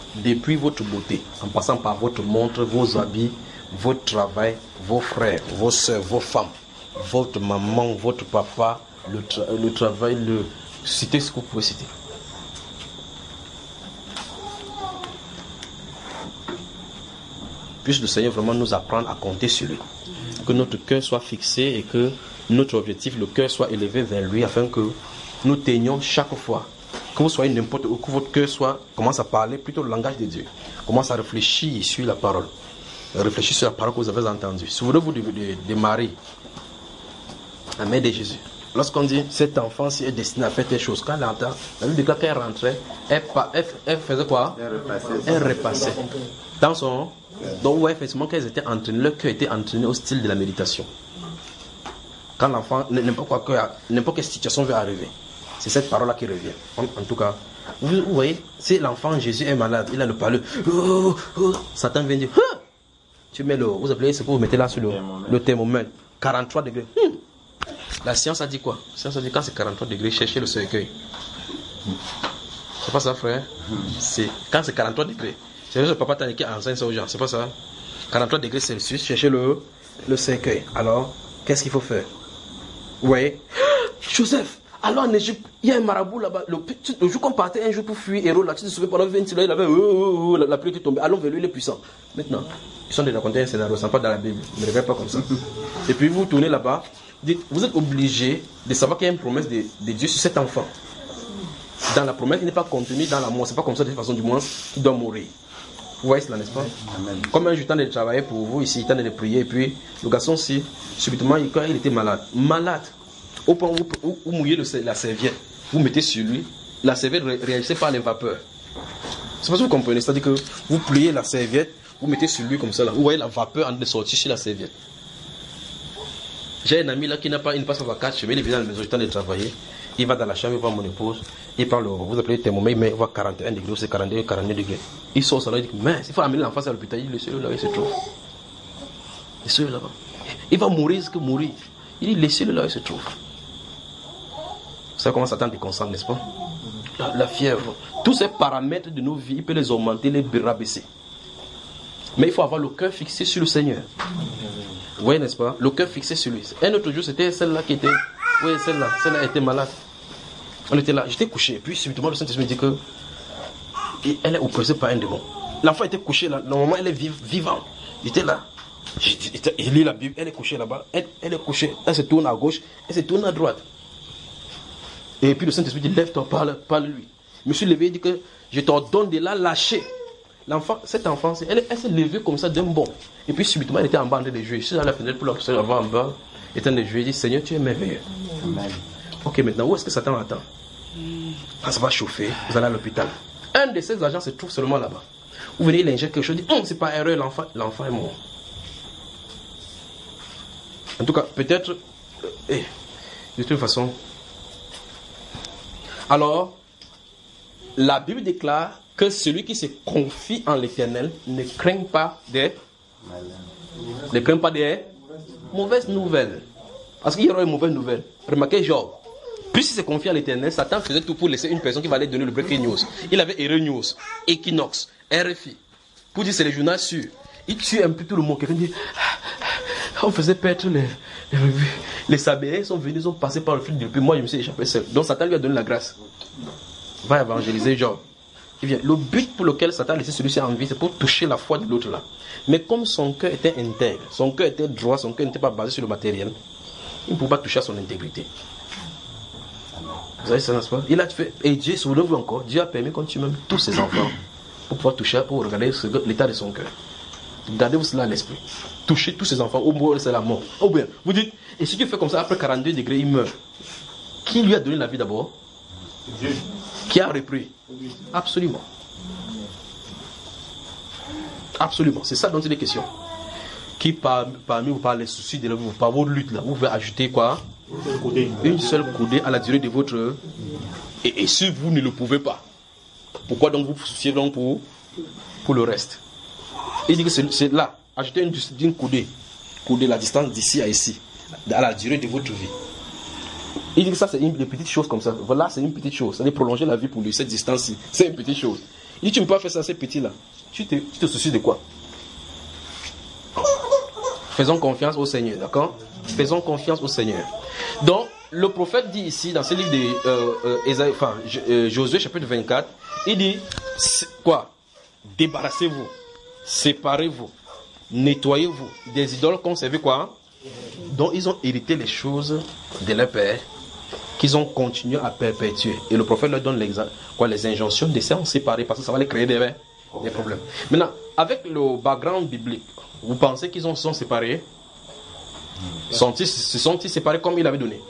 depuis votre beauté, en passant par votre montre, vos habits, votre travail, vos frères, vos soeurs, vos femmes, votre maman, votre papa, le travail, citez ce que vous pouvez citer. Puisse le Seigneur vraiment nous apprendre à compter sur lui. Que notre cœur soit fixé et que notre objectif, le cœur soit élevé vers lui afin que nous tenions chaque fois. Que vous soyez n'importe où, que votre cœur commence à parler plutôt le langage de Dieu. Commence à réfléchir sur la parole. Réfléchissez sur la parole que vous avez entendue. Souvenez-vous de Marie, la mère de Jésus. Lorsqu'on dit cet enfant si est destiné à faire telle chose, quand elle entend, la Bible déclare qu'elle rentrait, elle faisait quoi? Elle repassait. Dans son. Donc, ouais, effectivement, qu'elles étaient entraînées, leur cœur était entraîné au style de la méditation. Quand l'enfant, n'importe quelle situation veut arriver, c'est cette parole-là qui revient. En tout cas, vous voyez, si l'enfant Jésus est malade, il a le palais. Satan vient dire. Tu mets vous appelez ce que vous mettez là sur le thermomètre, 43 degrés. La science a dit quoi? La science a dit quand c'est 43 degrés, cherchez le cercueil. C'est pas ça, frère? Quand c'est 43 degrés, c'est le papa qui enseigne ça aux gens, c'est pas ça? 43 degrés Celsius, cherchez le cercueil. Alors, qu'est-ce qu'il faut faire? Vous voyez? Joseph, alors en Égypte, il y a un marabout là-bas. Le jour qu'on partait un jour pour fuir Héros, là, tu te souviens pendant 20 ans, il avait la pluie qui tombait. Allons vers lui, il est puissant. Maintenant, ils sont déjà racontés un scénario, ce n'est pas dans la Bible. Ne regarde pas comme ça. Et puis vous tournez là-bas, dites, vous êtes obligé de savoir qu'il y a une promesse de Dieu sur cet enfant. Dans la promesse, il n'est pas contenu dans la mort. C'est pas comme ça de toute façon, du moins, il doit mourir. Vous voyez cela, n'est-ce pas? Amen. Comme un jour, il tente de travailler pour vous ici, il tente de prier. Et puis, le garçon-ci, subitement, quand il était malade, au point où vous mouillez la serviette, vous mettez sur lui, la serviette réagissait par les vapeurs. C'est pas ce que vous comprenez. C'est-à-dire que vous pliez la serviette, vous mettez sur lui comme ça, là. Vous voyez la vapeur en train de sortir sur la serviette. J'ai un ami là qui n'a pas, il ne passe pas 4 chemins, il vient dans la maison, il tente de travailler. Il va dans la chambre, il voit mon épouse, il parle, vous appelez le thermomètre, il voit 41 degrés, c'est 42, 42 degrés. Il sort ça là, il dit, mais il faut amener l'enfant à l'hôpital, il laisse-le là, il se trouve. Laissez-le là-bas. Il va mourir, ce que mourir. Il dit, laissez-le là, il se trouve. Ça commence à attendre des concentres, n'est-ce pas? La fièvre. Tous ces paramètres de nos vies, il peut les augmenter, les rabaisser. Mais il faut avoir le cœur fixé sur le Seigneur. Vous voyez, n'est-ce pas? Le cœur fixé sur lui. Un autre jour, c'était celle-là qui était. Oui, celle-là était malade. On était là, j'étais couché. Et puis, subitement, le Saint-Esprit me dit que elle est oppressée par un démon. L'enfant était couché là. Normalement, elle est vivante. J'étais là. Il lit la Bible. Elle est couchée là-bas. Elle est couchée. Elle se tourne à gauche. Elle se tourne à droite. Et puis, le Saint-Esprit dit, lève-toi, parle-lui. Je me suis levé et dit que je t'ordonne de la lâcher. Cette enfant, elle s'est levée comme ça d'un bond. Et puis, subitement, elle était en bas en train de jouer. Je suis à la fenêtre pour l'observer en bas. Elle était en train de jouer. Je dis, Seigneur, tu es merveilleux. Amen. Ok, maintenant, où est-ce que Satan attend? Quand ça va chauffer, vous allez à l'hôpital. Un de ces agents se trouve seulement là-bas. Vous venez, il injecte quelque chose, il dit, c'est pas erreur, l'enfant est mort. En tout cas, peut-être, de toute façon. Alors, la Bible déclare que celui qui se confie en l'Éternel ne craint pas des mauvaises nouvelles. Parce qu'il y aura une mauvaise nouvelle. Remarquez Job. Puisqu'il se confie à l'Éternel, Satan faisait tout pour laisser une personne qui va aller donner le breaking news. Il avait Hero News, Equinox, RFI. Pour dire c'est les journaux sûrs. Il tue un peu tout le monde. Quelqu'un dit, on faisait perdre les revues. Les Sabéens sont venus, ils ont passé par le fil du repas. Moi, je me suis échappé seul. Donc Satan lui a donné la grâce. Va évangéliser Job. Il vient. Le but pour lequel Satan a laissé celui-ci en vie, c'est pour toucher la foi de l'autre là. Mais comme son cœur était intègre, son cœur était droit, son cœur n'était pas basé sur le matériel, il ne pouvait pas toucher à son intégrité. Vous savez ça, n'est-ce pas? Il a fait, et Dieu, souvenez-vous encore, Dieu a permis qu'on tue même tous ses enfants pour pouvoir toucher, pour regarder l'état de son cœur. Gardez-vous cela à l'esprit. Toucher tous ses enfants, au moins c'est la mort. Ou bien, vous dites, et si tu fais comme ça, après 42 degrés, il meurt. Qui lui a donné la vie d'abord? Dieu. Qui a repris? Absolument. Absolument. C'est ça dont il est question. Qui parmi vous, par les soucis de la vie, par vos luttes là, vous pouvez ajouter quoi? Une seule coudée à la durée de votre. Et si vous ne le pouvez pas, pourquoi donc vous vous souciez donc pour le reste? Il dit que c'est là. Ajoutez une coudée. Coudée la distance d'ici à ici, à la durée de votre vie. Il dit que ça c'est une petite chose comme ça. Voilà, c'est une petite chose. Ça veut prolonger la vie pour lui, cette distance-ci. C'est une petite chose. Il dit, tu ne peux pas faire ça à ces petits-là. Tu te soucies de quoi? Faisons confiance au Seigneur, d'accord? Faisons confiance au Seigneur. Donc, le prophète dit ici, dans ce livre de Josué, chapitre 24, il dit, quoi? Débarrassez-vous, séparez-vous, nettoyez-vous des idoles conservées, quoi? Donc, ils ont hérité les choses de leur père, qu'ils ont continué à perpétuer. Et le prophète leur donne les injonctions de se séparer, parce que ça va les créer des problèmes. Maintenant, avec le background biblique, vous pensez qu'ils sont séparés? Se sont-ils séparés comme il avait donné?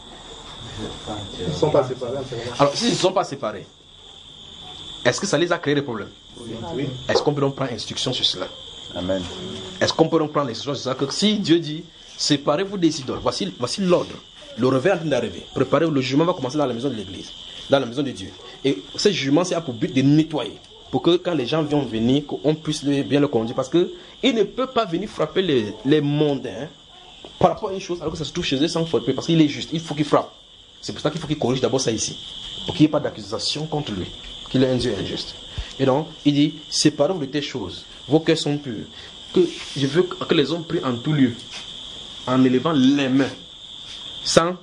Ils ne sont pas séparés. Alors, s'ils ne sont pas séparés, est-ce que ça les a créé des problèmes? Oui. Est-ce qu'on peut donc prendre instruction sur cela? Amen. Est-ce qu'on peut donc prendre l'instruction sur cela? Que si Dieu dit, séparez-vous des idoles, voici l'ordre. Le réveil est en train d'arriver. Préparez, le jugement va commencer dans la maison de l'église, dans la maison de Dieu. Et ce jugement, c'est pour but de nettoyer. Pour que quand les gens viennent venir, qu'on puisse bien le conduire. Parce qu'il ne peut pas venir frapper les mondains par rapport à une chose, alors que ça se trouve chez eux sans faute. Parce qu'il est juste, il faut qu'il frappe. C'est pour ça qu'il faut qu'il corrige d'abord ça ici. Pour qu'il n'y ait pas d'accusation contre lui. Qu'il est un Dieu injuste. Et donc, il dit, séparez-vous de tes choses. Vos cœurs sont purs. Que je veux que les hommes prient en tout lieu. En élevant les mains. Sans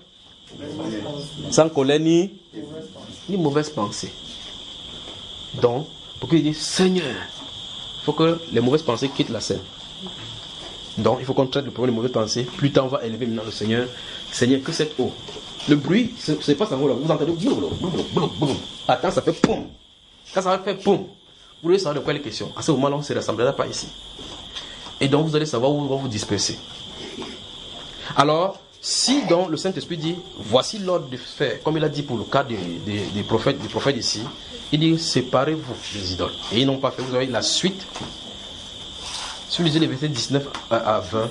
colère ni mauvaise pensée. Donc, pour qu'il dise Seigneur, il faut que les mauvaises pensées quittent la scène. Donc, il faut qu'on traite le problème des mauvaises pensées. Plus tard, on va élever maintenant le Seigneur. Seigneur, que cette eau. Le bruit, c'est pas ça. Vous entendez attends, ça fait poum. Quand ça va faire poum, vous voulez savoir de quoi les questions. À ce moment-là, on ne se rassemblera pas ici. Et donc, vous allez savoir où on va vous disperser. Alors, si donc le Saint-Esprit dit, voici l'ordre de faire, comme il a dit pour le cas des prophètes ici, il dit, séparez-vous des idoles. Et ils n'ont pas fait, vous avez la suite. Si vous lisez les versets 19 à 20,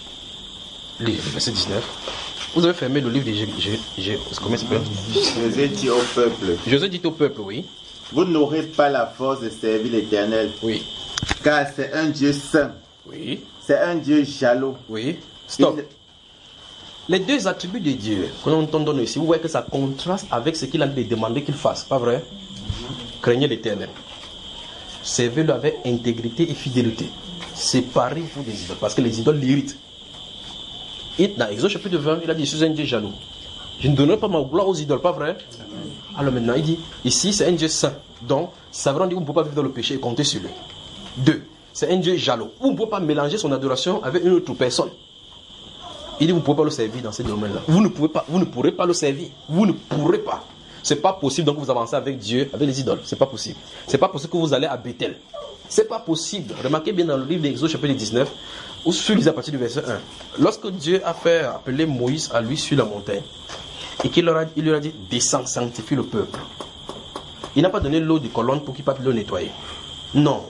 les versets 19, vous avez fermé le livre de comment ça s'appelle? Josué dit au peuple. Josué dit au peuple, oui. Vous n'aurez pas la force de servir l'Éternel. Oui. Car c'est un Dieu saint. Oui. C'est un Dieu jaloux. Oui. Stop. Les deux attributs de Dieu que l'on donne ici, vous voyez que ça contraste avec ce qu'il a demandé qu'il fasse, pas vrai? Craignez l'Éternel. Servez-le avec intégrité et fidélité. Séparez-vous des idoles, parce que les idoles l'irritent. Et dans Exode chapitre 20, il a dit, je suis un Dieu jaloux. Je ne donnerai pas ma gloire aux idoles, pas vrai? Alors maintenant, il dit, ici c'est un Dieu saint. Donc, ça veut dire qu'on ne peut pas vivre dans le péché et compter sur lui. 2. C'est un Dieu jaloux. On ne peut pas mélanger son adoration avec une autre personne. Il dit, vous ne pouvez pas le servir dans ce domaine-là. Vous ne pourrez pas le servir. Vous ne pourrez pas. Ce n'est pas possible donc vous avancez avec Dieu, avec les idoles. Ce n'est pas possible. Ce n'est pas possible que vous allez à Bethel. Ce n'est pas possible. Remarquez bien dans le livre d'Exode chapitre 19, où je lis à partir du verset 1. Lorsque Dieu a fait appeler Moïse à lui sur la montagne, et qu'il lui a dit, descends, sanctifie le peuple. Il n'a pas donné l'eau de colonne pour qu'il puisse le nettoyer. Non.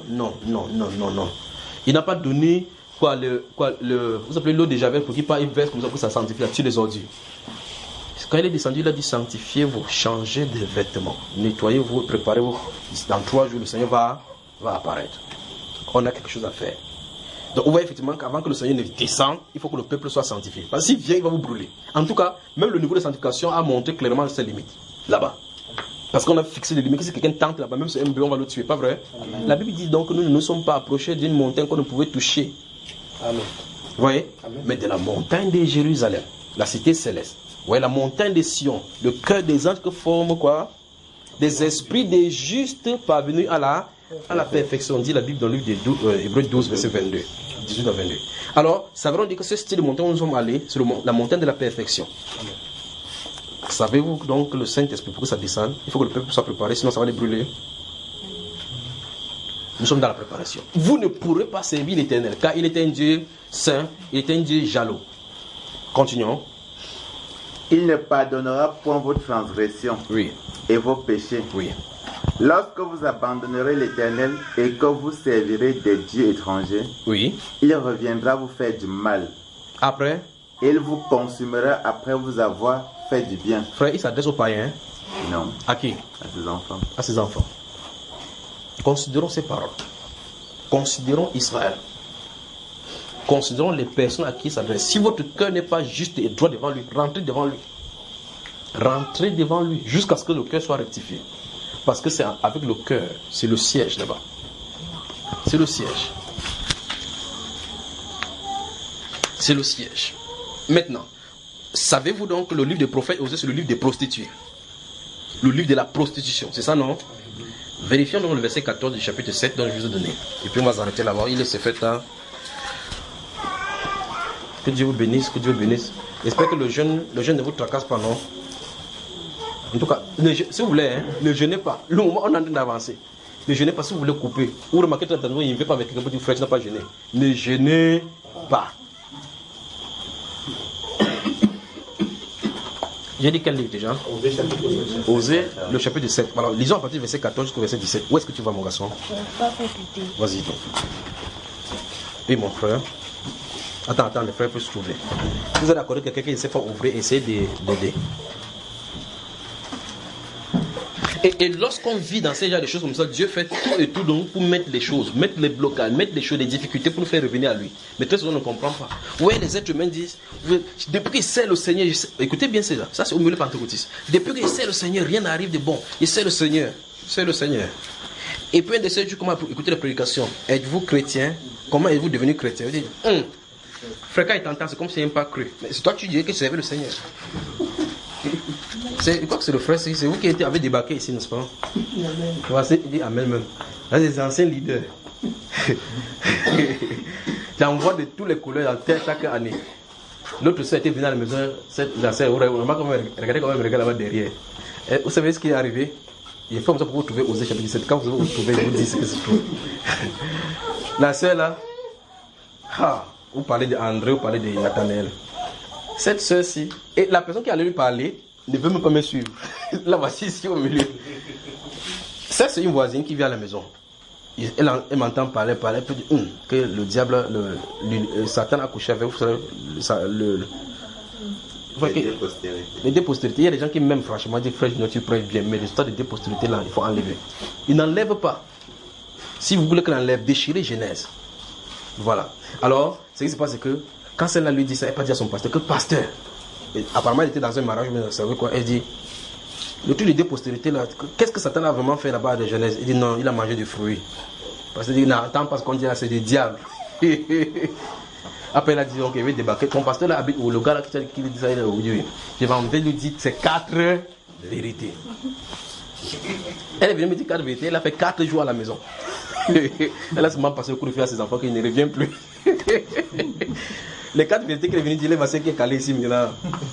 Il n'a pas donné vous appelez l'eau de Javel pour qu'il pas verse comme ça pour ça sanctifie sur les ordures. Quand il est descendu, il a dit sanctifiez-vous, changez de vêtements, nettoyez-vous, préparez-vous. Dans 3 jours, le Seigneur va apparaître. On a quelque chose à faire. Donc vous voyez effectivement qu'avant que le Seigneur ne descende, il faut que le peuple soit sanctifié. Parce que s'il vient, il va vous brûler. En tout cas, même le niveau de sanctification a montré clairement ses limites. Là-bas. Parce qu'on a fixé des limites. Que si quelqu'un tente là-bas, même si c'est un bœuf, on va le tuer. Pas vrai? Amen. La Bible dit donc que nous ne nous sommes pas approchés d'une montagne qu'on ne pouvait toucher. Amen. Vous voyez? Amen. Mais de la montagne de Jérusalem, la cité céleste. Vous voyez, la montagne de Sion, le cœur des anges que forment quoi? Des esprits des justes parvenus à la perfection, dit la Bible dans le livre de Hébreux 12, verset 22, 18 à 22. Alors, ça veut dire que ce style de montagne où nous sommes allés, c'est la montagne de la perfection. Amen. Savez-vous donc que le Saint-Esprit, pour que ça descende, il faut que le peuple soit préparé, sinon ça va les brûler. Nous sommes dans la préparation. Vous ne pourrez pas servir l'Éternel, car il est un Dieu saint, il est un Dieu jaloux. Continuons. Il ne pardonnera point vos transgressions et vos péchés. Oui. Lorsque vous abandonnerez l'Éternel et que vous servirez des dieux étrangers, il reviendra vous faire du mal. Après, il vous consumera après vous avoir fait du bien. Frère, il s'adresse aux païens? Non. À qui? À ses enfants. À ses enfants. Considérons ces paroles. Considérons Israël. Considérons les personnes à qui il s'adresse. Si votre cœur n'est pas juste et droit devant lui, rentrez devant lui. Rentrez devant lui jusqu'à ce que le cœur soit rectifié. Parce que c'est avec le cœur. C'est le siège là-bas. C'est le siège. C'est le siège. Maintenant, savez-vous donc que le livre des prophètes Osée, c'est le livre des prostituées? Le livre de la prostitution, c'est ça, non? Vérifions donc le verset 14 du chapitre 7 dont je vous ai donné. Et puis on va s'arrêter là-bas. Il s'est fait là. Que Dieu vous bénisse, que Dieu vous bénisse. J'espère que le jeûne ne vous tracasse pas, non? En tout cas, si vous voulez, hein, ne jeûnez pas. Le moment où on est en train d'avancer. Ne jeûnez pas si vous voulez couper. Ou remarquez que il ne fait pas avec quelqu'un qui dit frère, tu n'as pas jeûné. Ne jeûnez pas. J'ai dit quel livre déjà? Osée, le chapitre 7. Alors, lisons à partir du verset 14 jusqu'au verset 17. Où est-ce que tu vas, mon garçon? Vas-y donc. Oui, mon frère. Attends, le frère peut se trouver. Vous allez accorder quelqu'un qui essaie de faire ouvrir, essayer d'aider. Et lorsqu'on vit dans ces genres de choses comme ça, Dieu fait tout et tout donc pour mettre les choses, mettre les blocages, mettre les choses, les difficultés pour nous faire revenir à lui. Mais très souvent on ne comprend pas. Oui, les êtres humains disent, depuis qu'il sait le Seigneur, écoutez bien ça c'est au milieu pentecôtiste. Depuis qu'il sait le Seigneur, rien n'arrive de bon. Il sait le Seigneur, c'est le Seigneur. Et puis un de ces jours, comment écouter la prédication? Êtes-vous chrétien? Comment êtes-vous devenu chrétien? Vous dites, frère, quand il t'entend, c'est comme s'il n'aime pas cru. Mais c'est toi qui disais que tu savais le Seigneur. Je crois que c'est le frère, c'est vous qui avez débarqué ici, n'est-ce pas? Il dit Amen même. Là, des anciens leaders. Tu envoies de tous les couleurs dans terre chaque année. L'autre soeur était venue à la maison, regardez comment elle me regarde là-bas derrière. Et vous savez ce qui est arrivé? Il est fait comme ça pour vous trouver Osée chapitre 17. Quand vous vous trouvez, je vous dis ce que c'est tout. La soeur là, vous parlez d'André, vous parlez de Nathanaël. Cette soeur-ci, et la personne qui allait lui parler, ne veut même pas me suivre. Là, voici ici au milieu. Ça, c'est une voisine qui vient à la maison. Elle m'entend parler, elle peut dire que le diable, Satan a couché avec vous. Les dépostérités. Il y a des gens qui, même franchement, disent frère, tu prêches bien, mais l'histoire de dépostérité là, il faut enlever. Il n'enlève pas. Si vous voulez qu'il enlève, déchirez Genèse. Voilà. Alors, ce qui se passe, c'est que quand celle-là lui dit ça, elle n'a pas dit à son pasteur que pasteur. Et apparemment, elle était dans un mariage, mais vous savez quoi? Elle dit, le truc de dépostérité là, qu'est-ce que Satan a vraiment fait là-bas de Genèse? Il dit non, il a mangé des fruits. Parce qu'il dit, non, attends, parce qu'on dit là, c'est des diables. Après, elle a dit, ok, il va débarquer. Ton pasteur là habite où? Le gars là qui lui dit ça, il est où? Je vais enlever lui dire, c'est 4 vérités. Elle est venue me dire 4 vérités, elle a fait 4 jours à la maison. Elle a seulement passé le coup de fil à ses enfants qu'il ne revient plus. Les 4 vérités qu'elle est venue dire, ma soeur qui est calée ici, maintenant.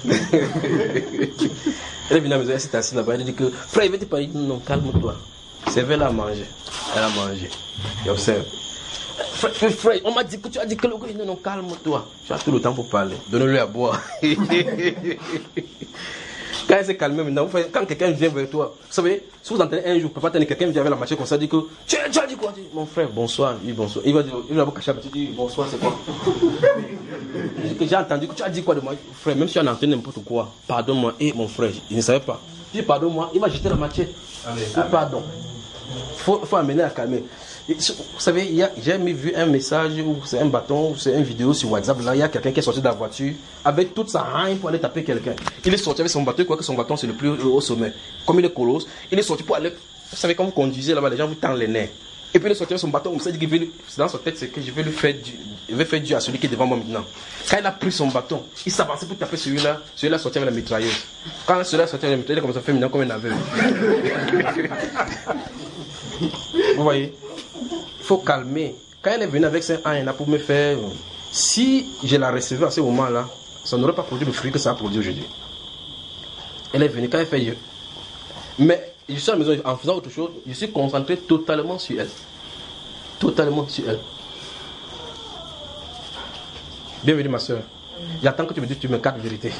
Elle est venue à la maison, elle s'est assise là-bas, elle a dit que, frère, il va te parler, non, calme-toi. Servez-la à manger. Elle a mangé. Et observe. Frère, on m'a dit que tu as dit que le gars, non, calme-toi. Tu as tout le temps pour parler. Donne-lui à boire. Quand elle s'est calmée maintenant, quand quelqu'un vient vers toi, vous savez, si vous entendez un jour, papa, quelqu'un vient avec la machine comme ça, dit que tu as dit quoi? Mon frère, bonsoir, oui, bonsoir. Il va vous cacher, tu dis bonsoir, c'est quoi? J'ai entendu que tu as dit quoi de moi? Frère, même si tu as entendu n'importe quoi, pardonne-moi. Et mon frère, il ne savait pas. Je dis pardonne-moi, il va jeter la machette. Pardon. Il faut amener à calmer. Et, vous savez, j'ai vu un message, ou c'est un bâton, ou c'est une vidéo sur WhatsApp. Là, il y a quelqu'un qui est sorti de la voiture avec toute sa haine pour aller taper quelqu'un. Il est sorti avec son bâton, quoi que son bâton c'est le plus haut sommet. Comme il est colosse, il est sorti pour aller. Vous savez, quand vous conduisez là-bas, les gens vous tendent les nerfs. Et puis il est sorti avec son bâton, c'est dans sa tête, c'est que je vais lui faire Dieu à celui qui est devant moi maintenant. Quand il a pris son bâton, il s'avançait pour taper celui-là sorti avec la mitrailleuse. Quand celui-là sorti avec la mitrailleuse, il commence à faire maintenant comme un aveugle. Vous voyez? Il faut calmer. Quand elle est venue avec ses haines pour me faire, si je la recevais à ce moment-là, ça n'aurait pas produit le fruit que ça a produit aujourd'hui. Elle est venue, quand elle fait, mais je suis à la maison, en faisant autre chose, je suis concentré totalement sur elle. Totalement sur elle. Bienvenue ma soeur. J'attends que tu me dises, tu me 4 vérités.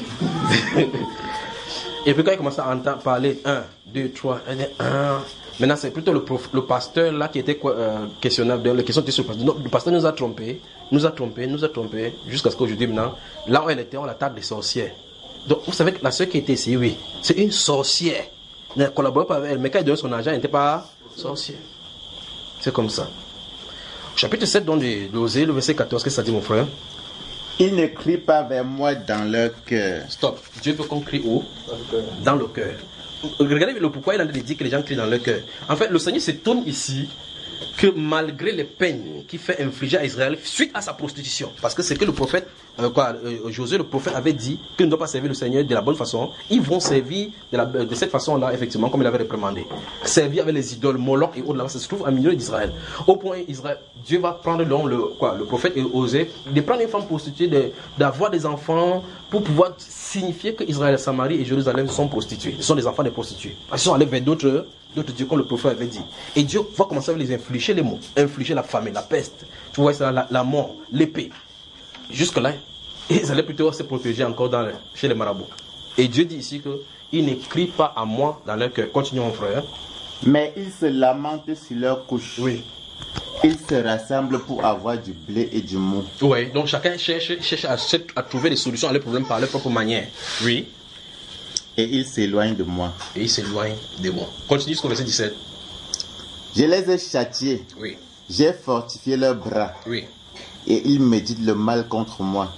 Et puis quand il commence à entendre parler 1, 2, 3, elle dit 1. Maintenant, c'est plutôt le pasteur là qui était questionnable. Les questions étaient sur le pasteur. Non, le pasteur nous a trompés, jusqu'à ce qu'aujourd'hui, maintenant, là où elle était, on la table des sorcières. Donc, vous savez que la soeur qui était ici, oui, c'est une sorcière. Elle ne collaborait pas avec elle, mais quand elle donnait son argent, elle n'était pas sorcière. C'est comme ça. Chapitre 7, donc de Osée, le verset 14, qu'est-ce que ça dit, mon frère? Ils ne crient pas vers moi dans leur cœur. Stop. Dieu veut qu'on crie où? Dans le cœur. regardez le pourquoi il a dit que les gens crient dans leur cœur. En fait, le Seigneur s'étonne ici que malgré les peines qu'il fait infliger à Israël suite à sa prostitution, parce que c'est que le prophète, Josué le prophète avait dit qu'ils ne doivent pas servir le Seigneur de la bonne façon, ils vont servir de cette façon-là, effectivement, comme il avait réprimandé. Servir avec les idoles, Moloch et autres, là, ça se trouve au milieu d'Israël. Au point, Dieu va prendre le prophète et oser de prendre une femme prostituée, d'avoir des enfants pour pouvoir signifier que Israël, Samarie et Jérusalem sont prostituées. Ce sont des enfants des prostituées. Ils sont allés vers d'autres dieux, comme le prophète avait dit. Et Dieu va commencer à les infliger les maux, infliger la famine, la peste, tu vois, ça, la mort, l'épée. Jusque-là, ils allaient plutôt se protéger encore chez les marabouts. Et Dieu dit ici qu'ils n'écrivent pas à moi dans leur cœur. Continuons, mon frère. Mais ils se lamentent sur leur couche. Oui. Ils se rassemblent pour avoir du blé et du mou. Oui, donc chacun cherche à trouver des solutions à leurs problèmes par leur propre manière. Oui. Et ils s'éloignent de moi. Et ils s'éloignent de moi. Continue jusqu'au verset 17. Je les ai châtiés. Oui. J'ai fortifié leurs bras. Oui. Et ils méditent le mal contre moi.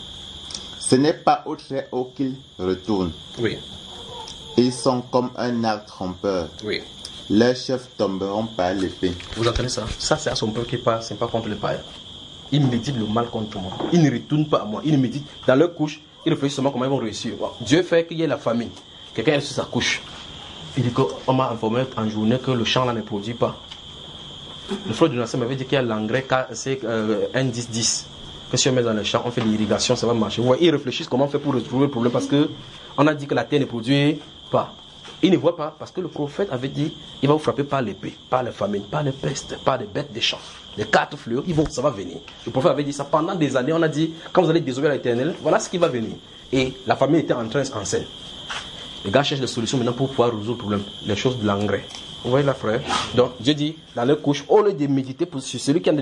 Ce n'est pas au très haut qu'ils retournent. Oui. Ils sont comme un arc trompeur. Oui. Leurs chefs tomberont par l'épée. Vous entendez ça? Ça, c'est à son peuple qui parle, c'est pas contre les païens. Ils méditent le mal contre moi. Ils ne retournent pas à moi. Ils ne méditent dans leur couche. Ils réfléchissent seulement comment ils vont réussir. Dieu fait qu'il y ait la famine. Quelqu'un est sur sa couche. Il dit qu'on m'a informé en journée que le champ là ne produit pas. Le frère de Nassim m'avait dit qu'il y a l'engrais c'est N10-10. Que si on met dans le champ, on fait l'irrigation, ça va marcher. Vous voyez, ils réfléchissent comment on fait pour retrouver le problème parce qu'on a dit que la terre ne produit pas. Ils ne voient pas parce que le prophète avait dit il va vous frapper par l'épée, par la famine, par les pestes, par les bêtes des champs. Les 4 fléaux, ça va venir. Le prophète avait dit ça pendant des années. On a dit quand vous allez désobéir à l'Éternel, voilà ce qui va venir. Et la famine était en scène. Les gars cherchent des solutions maintenant pour pouvoir résoudre le problème. Les choses de l'engrais. Vous voyez là, frère? Donc Dieu dit dans leur couche, au lieu de méditer sur celui qui a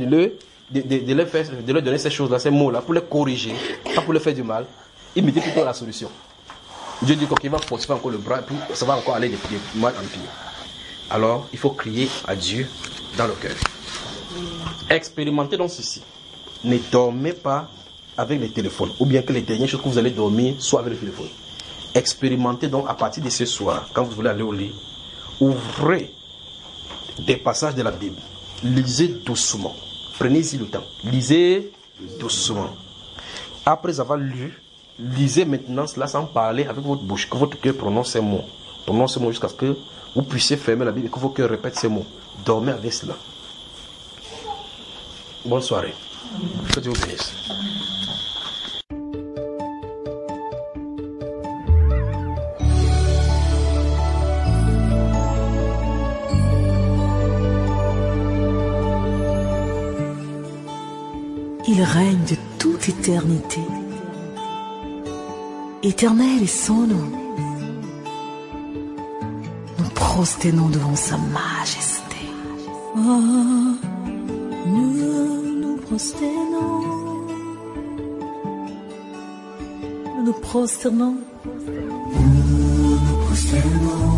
de leur donner ces choses-là, ces mots-là, pour les corriger, pas pour leur faire du mal, ils méditent plutôt la solution. Dieu dit qu'il va fortifier encore le bras, et puis ça va encore aller de mal en pire. Alors, il faut crier à Dieu dans le cœur. Expérimentez donc ceci. Ne dormez pas avec les téléphones, ou bien que les dernières choses que vous allez dormir soient avec le téléphone. Expérimentez donc à partir de ce soir, quand vous voulez aller au lit, ouvrez des passages de la Bible, lisez doucement. Prenez-y le temps. Lisez doucement. Après avoir lu, lisez maintenant cela sans parler avec votre bouche. Que votre cœur prononce ces mots. Prononce ces mots jusqu'à ce que vous puissiez fermer la Bible et que vos cœurs répètent ces mots. Dormez avec cela. Bonne soirée. Que Dieu vous bénisse. Il règne de toute éternité. Éternel est son nom. Nous prosternons devant sa majesté. Oh, nous nous prosternons. Nous nous prosternons. Nous nous prosternons.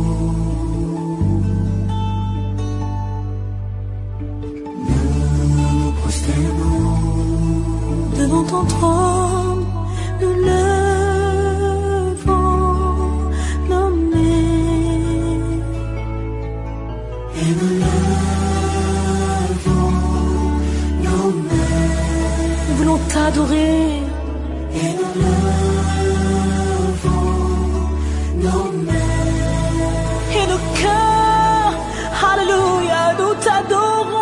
Devant ton trône, nous levons nos mains et nous levons nos mains. Nous voulons t'adorer et nous levons nos mains et nos cœurs, alléluia, nous t'adorons.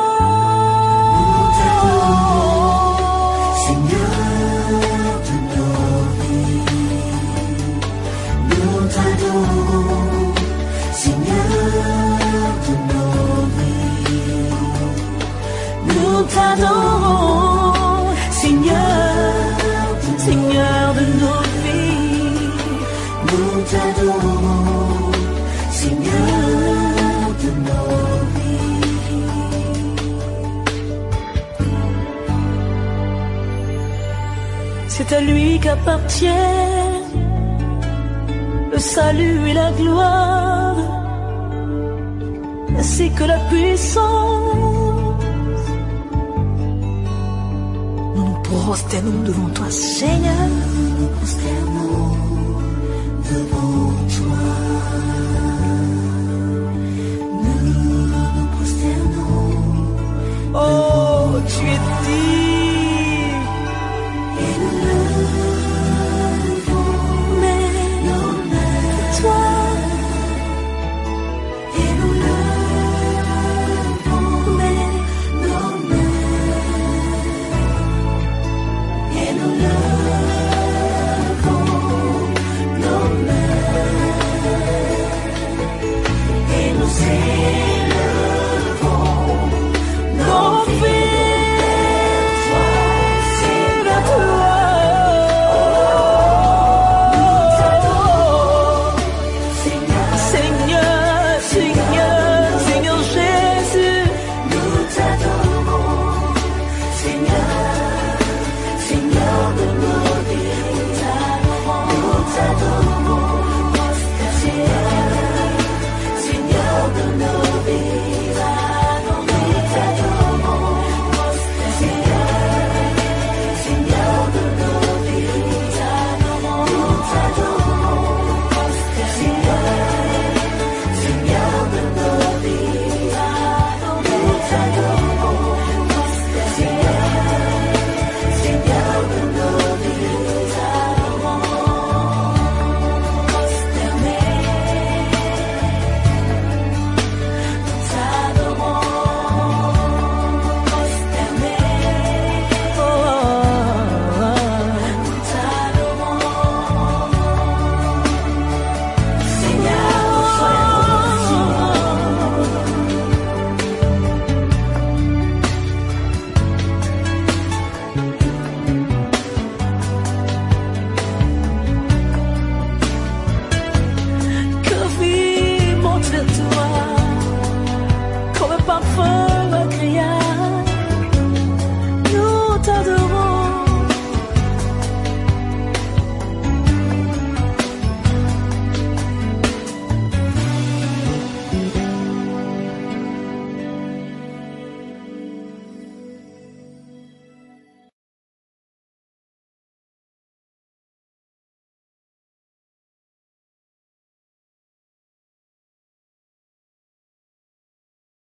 Nous t'adorons, Seigneur, Seigneur de nos vies. Nous t'adorons, Seigneur de nos vies. C'est à lui qu'appartient le salut et la gloire, ainsi que la puissance. Nous nous prosternons devant toi, Seigneur. Nous nous prosternons devant toi.